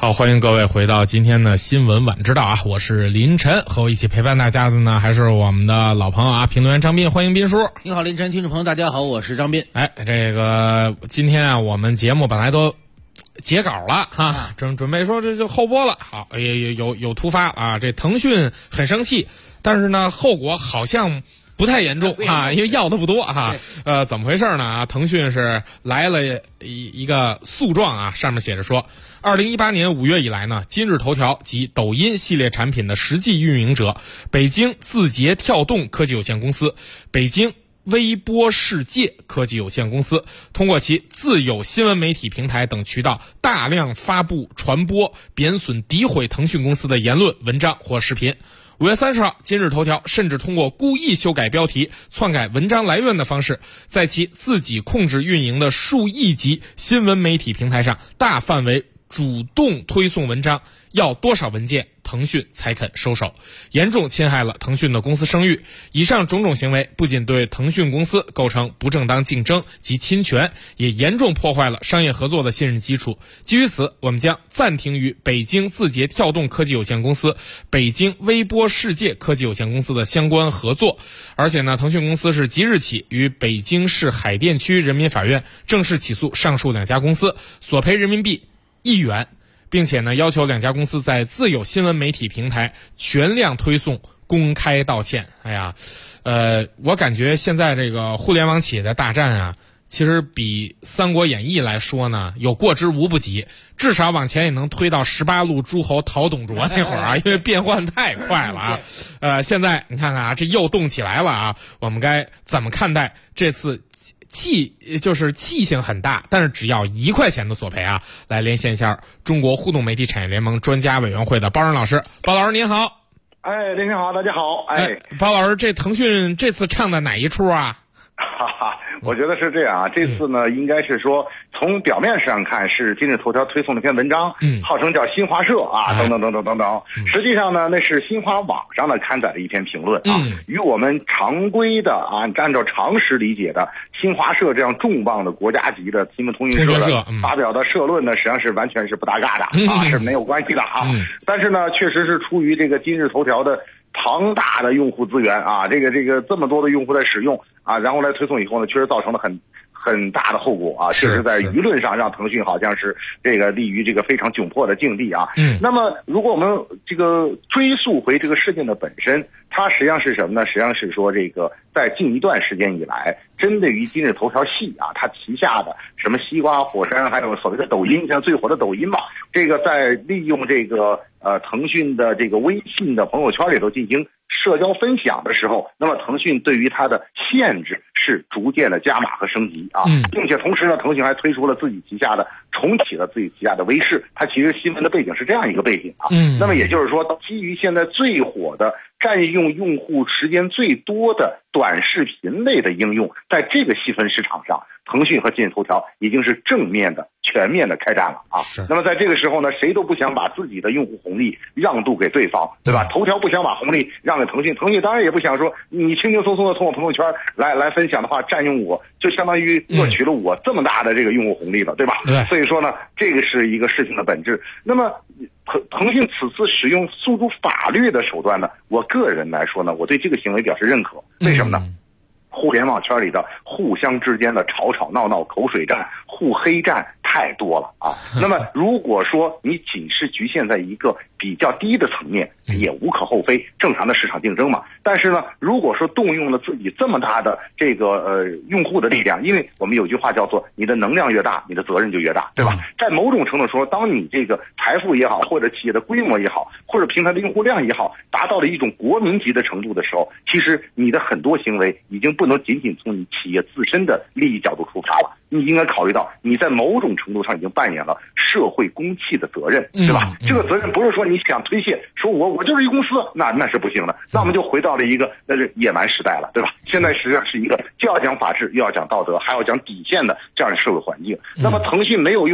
好，欢迎各位回到今天的新闻晚知道啊，我是林晨，和我一起陪伴大家的呢还是我们的老朋友啊，评论员张斌，欢迎斌叔。 你好，林晨，听众朋友大家好，我是张斌。 哎，这个今天啊，我们节目本来都截稿了哈，准备说这就后播了，好，也有突发啊，这腾讯很生气，但是呢后果好像不太严重啊，因为要的不多啊。怎么回事呢？啊，腾讯是来了一个诉状啊，上面写着说，2018年5月以来呢，今日头条及抖音系列产品的实际运营者北京字节跳动科技有限公司、北京微波世界科技有限公司通过其自有新闻媒体平台等渠道大量发布、传播贬损、诋毁腾讯公司的言论、文章或视频。5月30号，今日头条甚至通过故意修改标题、篡改文章来源的方式，在其自己控制运营的数亿级新闻媒体平台上大范围主动推送文章，要多少文件腾讯才肯收手，严重侵害了腾讯的公司声誉。以上种种行为不仅对腾讯公司构成不正当竞争及侵权，也严重破坏了商业合作的信任基础。基于此，我们将暂停与北京字节跳动科技有限公司、北京微波世界科技有限公司的相关合作。而且呢，腾讯公司是即日起与北京市海淀区人民法院正式起诉上述两家公司，索赔人民币1元，并且呢，要求两家公司在自有新闻媒体平台全量推送公开道歉。哎呀，我感觉现在这个互联网企业的大战啊，其实比《三国演义》来说呢，有过之无不及，至少往前也能推到18路诸侯讨董卓那会儿啊，因为变换太快了啊。现在你看看啊，这又动起来了啊，我们该怎么看待这次气性很大，但是只要1块钱的索赔啊！来连线一下中国互动媒体产业联盟专家委员会的包仁老师。包老师您好。 哎，林晨好，大家好。 包老师，这腾讯这次唱的哪一出啊？ 哈哈，我觉得是这样啊，这次呢，应该是说从表面上看是今日头条推送了一篇文章，号称叫新华社啊，等等等等等等。实际上呢，那是新华网上呢刊载的一篇评论啊，与我们常规的啊，按照常识理解的新华社这样重磅的国家级的新闻通讯社的发表的社论呢，实际上是完全是不搭嘎的啊，是没有关系的啊。但是呢，确实是出于这个今日头条的庞大的用户资源啊，这个这么多的用户在使用啊，然后来推送以后呢，确实造成了很大的后果啊，确实在舆论上让腾讯好像是这个立于这个非常窘迫的境地啊。那么如果我们这个追溯回这个事件的本身，它实际上是什么呢？实际上是说这个在近一段时间以来，针对于今日头条系啊，它旗下的什么西瓜、火山，还有所谓的抖音，像最火的抖音嘛，这个在利用这个腾讯的这个微信的朋友圈里头进行社交分享的时候，那么腾讯对于它的限制是逐渐的加码和升级啊，并且同时呢，腾讯还推出了自己旗下的重启了自己旗下的微视，它其实新闻的背景是这样一个背景啊。那么也就是说，基于现在最火的占用用户时间最多的短视频类的应用，在这个细分市场上，腾讯和今日头条已经是正面的全面的开战了啊。那么在这个时候呢，谁都不想把自己的用户红利让渡给对方，对吧？头条不想把红利让给腾讯，腾讯当然也不想说你轻轻松松的从我朋友圈来分享的话，占用我就相当于获取了我这么大的这个用户红利了，对吧？所以说呢，这个是一个事情的本质。那么腾讯此次使用诉诸法律的手段呢，我个人来说呢，我对这个行为表示认可。为什么呢？互联网圈里的互相之间的吵吵闹闹、口水战、互黑战太多了啊。那么如果说你仅是局限在一个比较低的层面，也无可厚非，正常的市场竞争嘛。但是呢，如果说动用了自己这么大的这个用户的力量，因为我们有句话叫做你的能量越大，你的责任就越大，对吧？在某种程度说，当你这个财富也好，或者企业的规模也好，或者平台的用户量也好，达到了一种国民级的程度的时候，其实你的很多行为已经不能仅仅从你企业自身的利益角度出发了，你应该考虑到你在某种程度上已经扮演了社会公器的责任，对吧？这个责任不是说你想推卸，说我就是一公司，那是不行的，那我们就回到了一个那是野蛮时代了，对吧？现在实际上是一个既要讲法治，又要讲道德，还要讲底线的这样的社会环境。那么腾讯没有用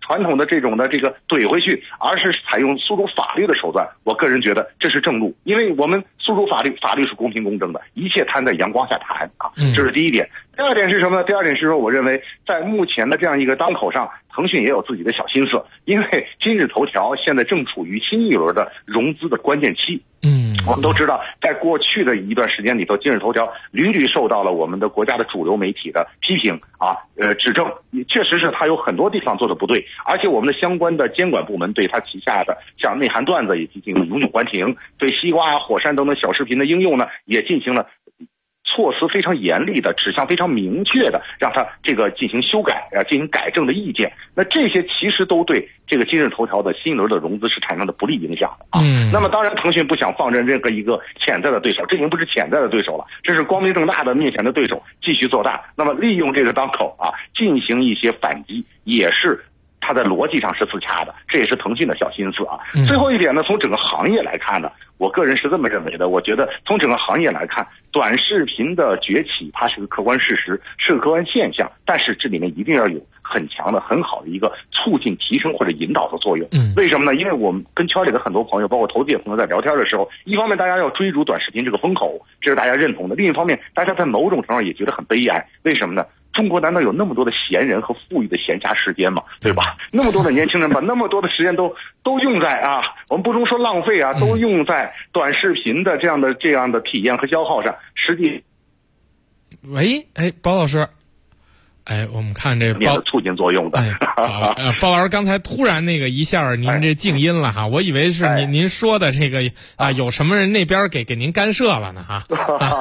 传统的这种的这个怼回去，而是采用诉诸法律的手段，我个人觉得这是正路，因为我们诉诸法律，法律是公平公正的，一切摊在阳光下谈啊，这是第一点。第二点是什么呢？第二点是说，我认为在目前的这样一个当口上，腾讯也有自己的小心思，因为今日头条现在正处于新一轮的融资的关键期。我们都知道，在过去的一段时间里头，今日头条屡屡受到了我们的国家的主流媒体的批评啊，指正，确实是它有很多地方做的不对，而且我们的相关的监管部门对它旗下的像内涵段子也进行了永久关停，对西瓜啊、火山等等小视频的应用呢，也进行了措辞非常严厉的、指向非常明确的，让它这个进行修改啊、进行改正的意见。那这些其实都对这个今日头条的新一轮的融资是产生的不利影响的啊。那么当然，腾讯不想放任任何一个潜在的对手，这已经不是潜在的对手了，这是光明正大的面前的对手，继续做大。那么利用这个当口啊，进行一些反击，也是它在逻辑上是自洽的，这也是腾讯的小心思啊。最后一点呢，从整个行业来看呢，我个人是这么认为的，我觉得从整个行业来看，短视频的崛起它是个客观事实，是个客观现象，但是这里面一定要有很强的、很好的一个促进、提升或者引导的作用。为什么呢？因为我们跟圈里的很多朋友，包括投资界朋友在聊天的时候，一方面大家要追逐短视频这个风口，这是大家认同的；另一方面，大家在某种程度上也觉得很悲哀。为什么呢？中国难道有那么多的闲人和富裕的闲暇时间吗？对吧？那么多的年轻人把那么多的时间都用在啊，我们不能说浪费啊，都用在短视频的这样的体验和消耗上。实际， 喂，包老师。我们看这包促进作用的。 包老师刚才突然那个一下您这静音了哈，我以为是您说的这个有什么人那边给您干涉了呢哈。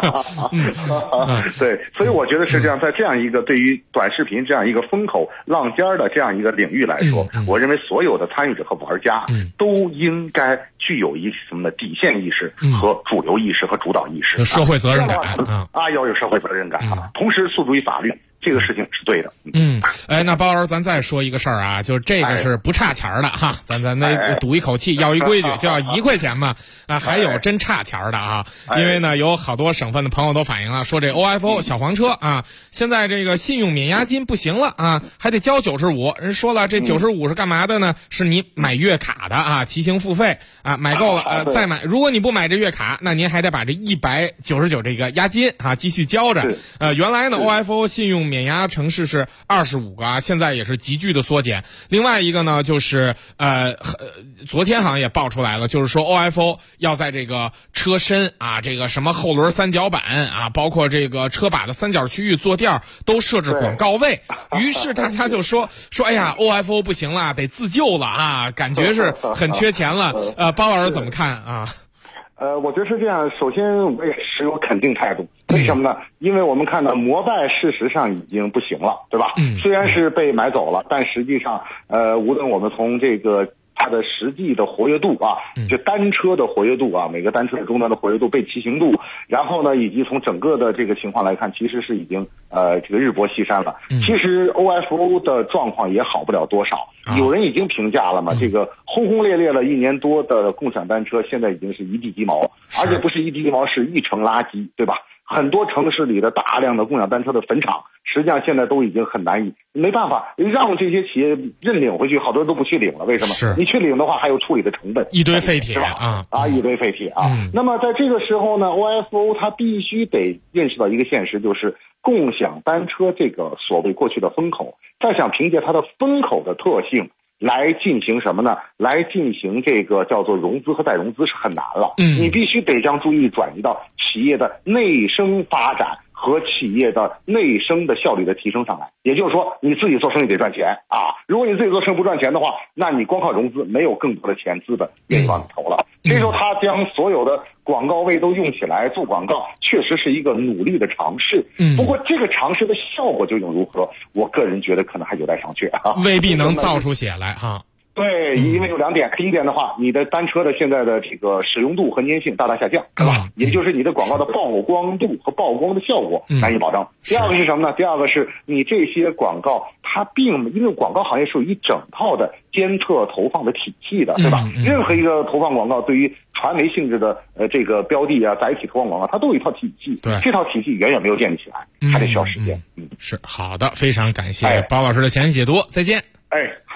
对，所以我觉得是这样，在这样一个对于短视频这样一个风口浪尖的这样一个领域来说，我认为所有的参与者和玩家都应该具有一什么呢？底线意识和主流意识和主导意识， 社会责任感要有社会责任感啊，同时诉诸于法律。这个事情是对的。 那包老师，咱再说一个事儿啊，就是这个是不差钱的哈，咱那赌一口气，要一规矩就要1块钱嘛啊，还有真差钱的啊，因为呢有好多省份的朋友都反映了，说这 OFO 小黄车啊，现在这个信用免押金不行了啊，还得交95。人说了，这95是干嘛的呢？是你买月卡的啊，骑行付费啊，买够了再买。如果你不买这月卡，那您还得把这199这个押金啊继续交着。原来呢 OFO 信用免押城市是25个啊，现在也是急剧的缩减。另外一个呢，就是昨天好像也爆出来了，就是说 OFO 要在这个车身啊，这个什么后轮三角板啊，包括这个车把的三角区域坐垫都设置广告位。于是大家就说哎呀 OFO 不行了，得自救了啊，感觉是很缺钱了。包老师怎么看啊？ 我觉得是这样。首先，我也持有肯定态度。为什么呢？因为我们看到摩拜事实上已经不行了，对吧？虽然是被买走了，但实际上，无论我们从这个它的实际的活跃度啊，就单车的活跃度啊，每个单车的终端的活跃度、被骑行度，然后呢，以及从整个的这个情况来看，其实是已经这个日薄西山了。其实 OFO 的状况也好不了多少。有人已经评价了嘛，这个轰轰烈烈了1年多的共享单车，现在已经是一地鸡毛，而且不是一地鸡毛，是一城垃圾，对吧？很多城市里的大量的共享单车的坟场，实际上现在都已经很难以，没办法让这些企业认领回去，好多人都不去领了。为什么？是你去领的话，还有处理的成本， 一堆废铁一堆废铁啊。那么在这个时候呢 ，OFO 它必须得认识到一个现实，就是共享单车这个所谓过去的风口，再想凭借它的风口的特性来进行什么呢？来进行这个叫做融资和再融资是很难了。你必须得将注意力转移到企业的内生发展和企业的内生的效率的提升上来。也就是说，你自己做生意得赚钱啊！如果你自己做生意不赚钱的话，那你光靠融资没有更多的钱资本愿意往里投了。这时候他将所有的广告位都用起来做广告，确实是一个努力的尝试。不过这个尝试的效果究竟如何，我个人觉得可能还有待商榷啊， 未必能造出血来哈。 对，因为有2点。第一点的话，你的单车的现在的这个使用度和粘性大大下降，对吧？也就是你的广告的曝光度和曝光的效果难以保证。第二个是什么呢？第二个是你这些广告它因为广告行业是有一整套的监测投放的体系的，对吧？任何一个投放广告对于传媒性质的这个标的啊载体投放广告，它都有一套体系。对，这套体系远远没有建立起来，还得需要时间。 是好的，非常感谢包老师的详细解读，再见。 好。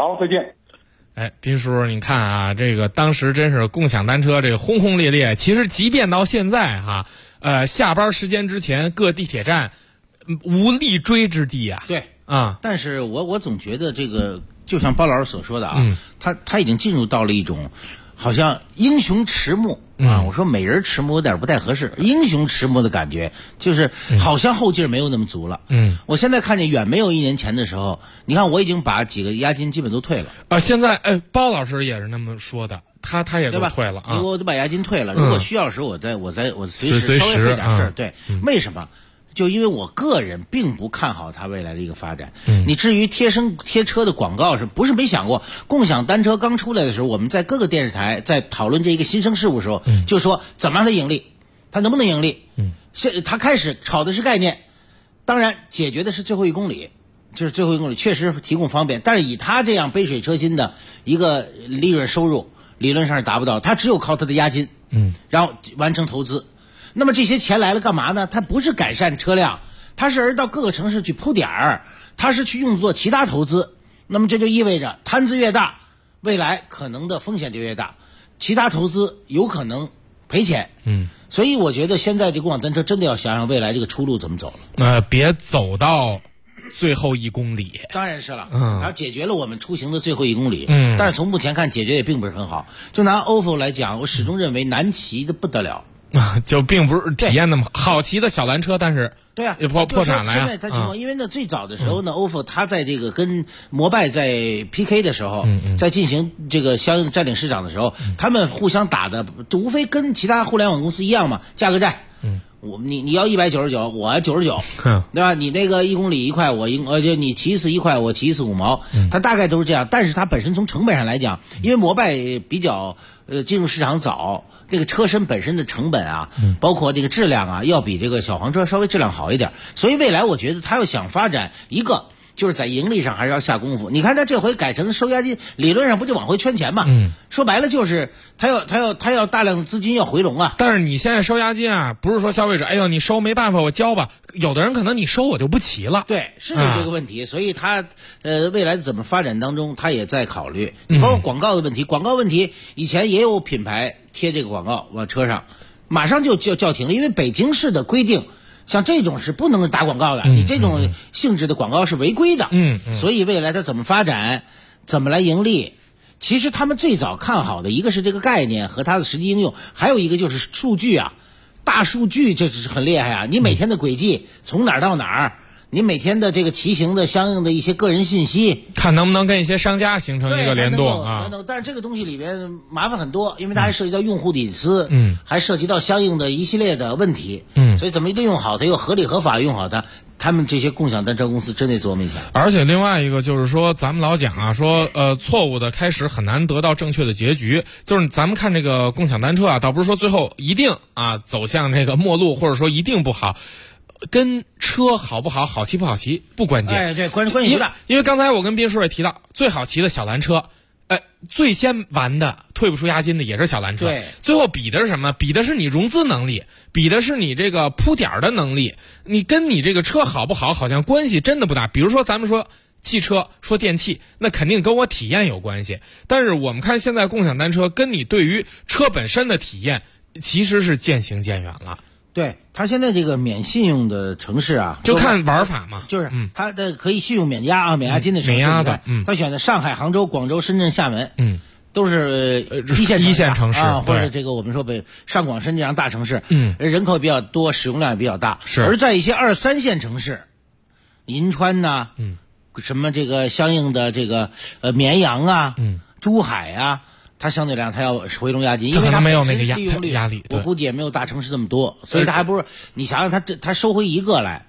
好，再见。 斌叔，你看啊，这个当时真是共享单车这个轰轰烈烈。其实即便到现在哈，下班时间之前，各地铁站无立锥之地啊。 对啊， 但是我总觉得这个，就像包老师所说的啊，他已经进入到了一种好像英雄迟暮啊。我说美人迟暮有点不太合适，英雄迟暮的感觉，就是好像后劲没有那么足了。我现在看见远没有1年前的时候，你看我已经把几个押金基本都退了啊。现在包老师也是那么说的，他也都退了啊。 我都把押金退了，如果需要的时候我随时稍微费点事儿。对，为什么？就因为我个人并不看好它未来的一个发展。你至于贴车的广告，不是没想过？共享单车刚出来的时候，我们在各个电视台在讨论这一个新生事物的时候，就说怎么让它盈利，它能不能盈利？它开始炒的是概念，当然解决的是最后1公里，就是最后1公里确实提供方便，但是以它这样杯水车薪的一个利润收入，理论上是达不到，它只有靠它的押金，然后完成投资。那么这些钱来了干嘛呢？它不是改善车辆，它是到各个城市去铺点儿，它是去用作其他投资。那么这就意味着摊子越大，未来可能的风险就越大，其他投资有可能赔钱。所以我觉得现在这共享单车真的要想想未来这个出路怎么走了。别走到最后1公里。 当然是了，它解决了我们出行的最后1公里。但是从目前看解决也并不是很好。就拿 OFO 来讲，我始终认为难骑的不得了。 就并不是体验那么好骑的小蓝车，但是对啊， 也破产了呀。 现在它情况，因为呢最早的时候呢，OFO 它在这个跟摩拜在 PK 的时候，在进行这个相应占领市场的时候，他们互相打的，就无非跟其他互联网公司一样嘛，价格战。你要199，我99，对吧？你那个1公里1块，就你骑一次1块，我骑一次5毛，它大概都是这样。但是它本身从成本上来讲，因为摩拜比较进入市场早，这个车身本身的成本啊，包括这个质量啊，要比这个小黄车稍微质量好一点。所以未来我觉得它要想发展一个，就是在盈利上还是要下功夫。你看他这回改成收押金，理论上不就往回圈钱吗？说白了就是他要大量的资金要回笼啊。 但是你现在收押金啊，不是说消费者你收没办法我交吧，有的人可能你收我就不骑了。 对，是有这个问题。所以他未来怎么发展当中，他也在考虑。你包括广告的问题，广告问题以前也有品牌贴这个广告往车上，马上就叫停了，因为北京市的规定。像这种是不能打广告的，你这种性质的广告是违规的。所以未来它怎么发展，怎么来盈利，其实他们最早看好的一个是这个概念和它的实际应用，还有一个就是数据啊，大数据这是很厉害啊！你每天的轨迹从哪儿到哪儿，你每天的这个骑行的相应的一些个人信息， 看能不能跟一些商家形成一个联动啊。 但是这个东西里边麻烦很多，因为它还涉及到用户的隐私，还涉及到相应的一系列的问题，所以怎么利用好它，又合理合法用好它，他们这些共享单车公司真得琢磨一下。 而且另外一个就是说，咱们老讲啊，说错误的开始很难得到正确的结局。就是咱们看这个共享单车啊，倒不是说最后一定走向这个末路，或者说一定不好。跟车好不好，好骑不好骑不关键。 对，关系不大。 因为刚才我跟斌叔也提到，最好骑的小蓝车，最先完的退不出押金的也是小蓝车。 对， 最后比的是什么？比的是你融资能力，比的是你这个铺点的能力。你跟你这个车好不好，好像关系真的不大。比如说咱们说汽车，说电器，那肯定跟我体验有关系。但是我们看现在共享单车跟你对于车本身的体验，其实是渐行渐远了。 对，他现在这个免信用的城市啊， 就看玩法嘛， 就是他的可以信用免押金的城市， 免押的， 他选的上海、杭州、广州、深圳、厦门，都是一线城市或者这个我们说上广深这样大城市，人口比较多，使用量也比较大。 是， 而在一些2、3线城市，银川呐，什么这个相应的这个绵阳啊，珠海啊。它相对来讲，它要回笼押金，因为它没有那个利用率压力， 我估计也没有大城市这么多，所以它还不是你想想，它收回一个来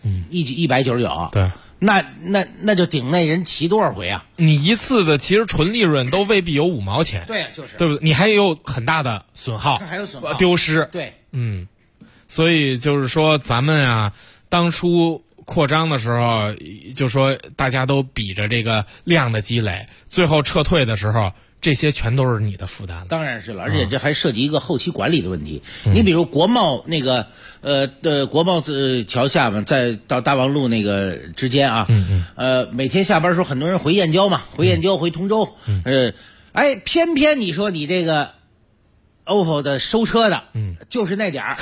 ，199， 对， 那就顶那人骑多少回啊？ 你一次的其实纯利润都未必有5毛钱， 对，就是对不对？你还有很大的损耗， 还有损耗丢失， 对， 所以就是说咱们啊，当初扩张的时候，就说大家都比着这个量的积累，最后撤退的时候。 这些全都是你的负担了。 当然是了，而且这还涉及一个后期管理的问题。你比如国贸那个国贸桥下嘛，在到大望路那个之间啊，每天下班的时候很多人回燕郊嘛，回燕郊回通州，偏偏你说你这个ofo 的收车的，就是那点儿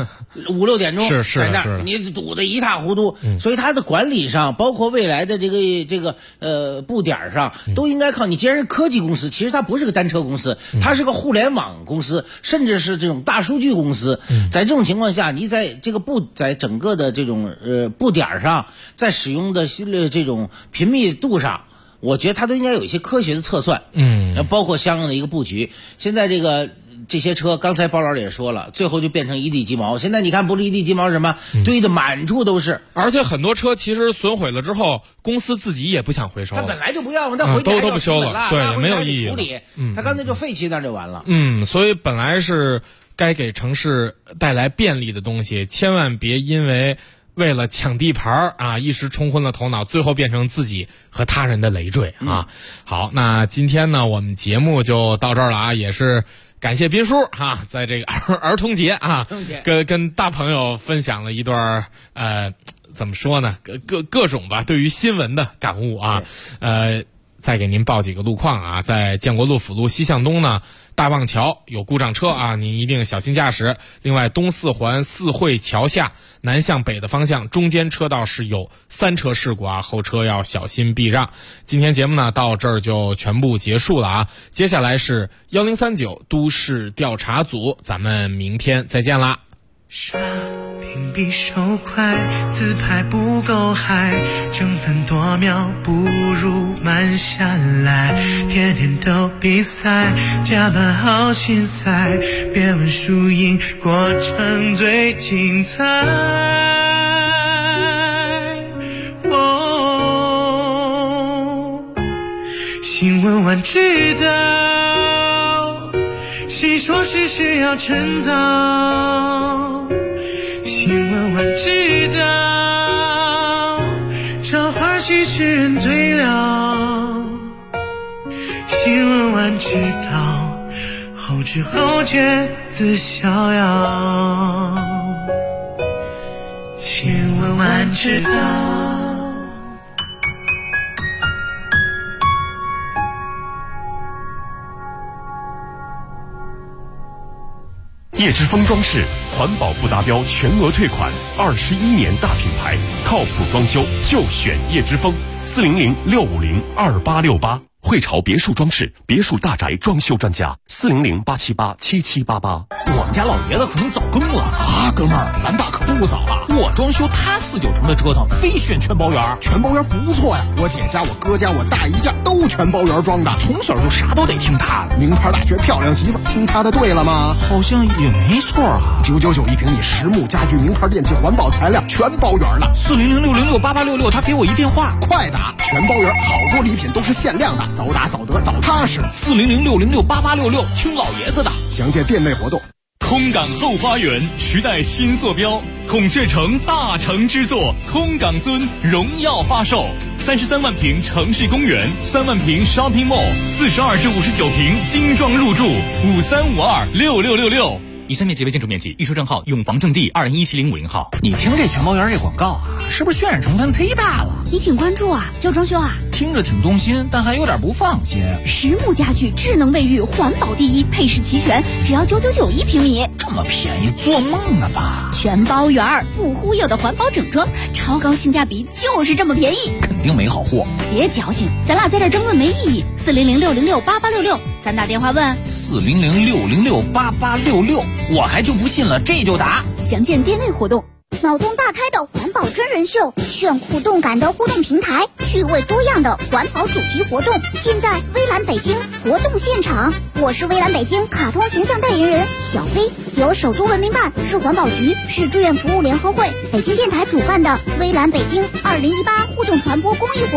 5、6点钟在那儿，你堵得一塌糊涂，所以它的管理上，包括未来的这个布点上，都应该靠你。既然是科技公司，其实它不是个单车公司，它是个互联网公司，甚至是这种大数据公司。在这种情况下，你在这个在整个的这种布点上，在使用的这种频密度上，我觉得它都应该有一些科学的测算，包括相应的一个布局。现在这些车，刚才包老师也说了，最后就变成一地鸡毛。现在你看，不是一地鸡毛，什么堆的满处都是。 而且很多车其实损毁了之后，公司自己也不想回收。 他本来就不要嘛，他回去都不修了，对，没有意义处理。他刚才就废弃那就完了。 所以本来是该给城市带来便利的东西，千万别因为了抢地盘啊，一时冲昏了头脑，最后变成自己和他人的累赘啊。好，那今天呢，我们节目就到这儿了啊，也是感谢斌叔啊，在这个儿童节啊，跟大朋友分享了一段怎么说呢，各种吧对于新闻的感悟啊。再给您报几个路况啊，在建国路辅路西向东呢，大望桥有故障车啊，您一定小心驾驶。另外，东四环四惠桥下南向北的方向中间车道是有3车事故啊，后车要小心避让。今天节目呢到这儿就全部结束了啊，接下来是1039都市调查组，咱们明天再见啦。 刷屏比手快，自拍不够嗨，争分夺秒不如慢下来，天天都比赛，加班好心塞，别问输赢，过程最精彩。新闻晚知道，谁说事实要趁早，新闻晚知道，朝花夕拾人最了，新闻晚知道，后知后觉自逍遥，新闻晚知道。 叶之峰装饰环保不达标全额退款，21年大品牌，靠谱装修就选叶之峰，400-650-2868。汇潮别墅装饰，别墅大宅装修专家，400-878-7788。 我们家老爷子可能早更了啊，哥们儿，咱大可不早啊！我装修，他4、9成的折腾，非选全包圆。全包圆不错呀，我姐家、我哥家、我大姨家都全包圆装的，从小就啥都得听他的。名牌大学漂亮媳妇，听他的对了吗？好像也没错啊。999一平米，实木家具、名牌电器、环保材料，全包圆了。400-606-8866，他给我一电话，快打！全包圆，好多礼品都是限量的。早打早得早踏实，400-606-8866，听老爷子的。详见店内活动。 空港后花园，时代新坐标，孔雀城大成之作，空港尊荣耀发售，33万平城市公园，3万平 shopping mall，42至59平精装入住，53526666。以上面积为建筑面积，预售账号永房正地2017050号。 你听这全包圆这广告啊，是不是渲染成分忒大了？ 你挺关注啊，要装修啊？ 听着挺动心，但还有点不放心。 实木家具，智能卫浴，环保第一，配饰齐全，只要999一平米。 这么便宜，做梦呢吧？ 全包圆，不忽悠的环保整装，超高性价比，就是这么便宜。 肯定没好货。 别矫情，咱俩在这争论没意义。400-606-8866，咱打电话问。 400-606-8866，我还就不信了，这就打。 详见店内活动。 脑洞大开的环保真人秀，炫酷动感的互动平台，趣味多样的环保主题活动，尽在微蓝北京活动现场。我是微蓝北京卡通形象代言人小飞，由首都文明办、市环保局、市志愿服务联合会、北京电台主办的微蓝北京2018互动传播公益活动。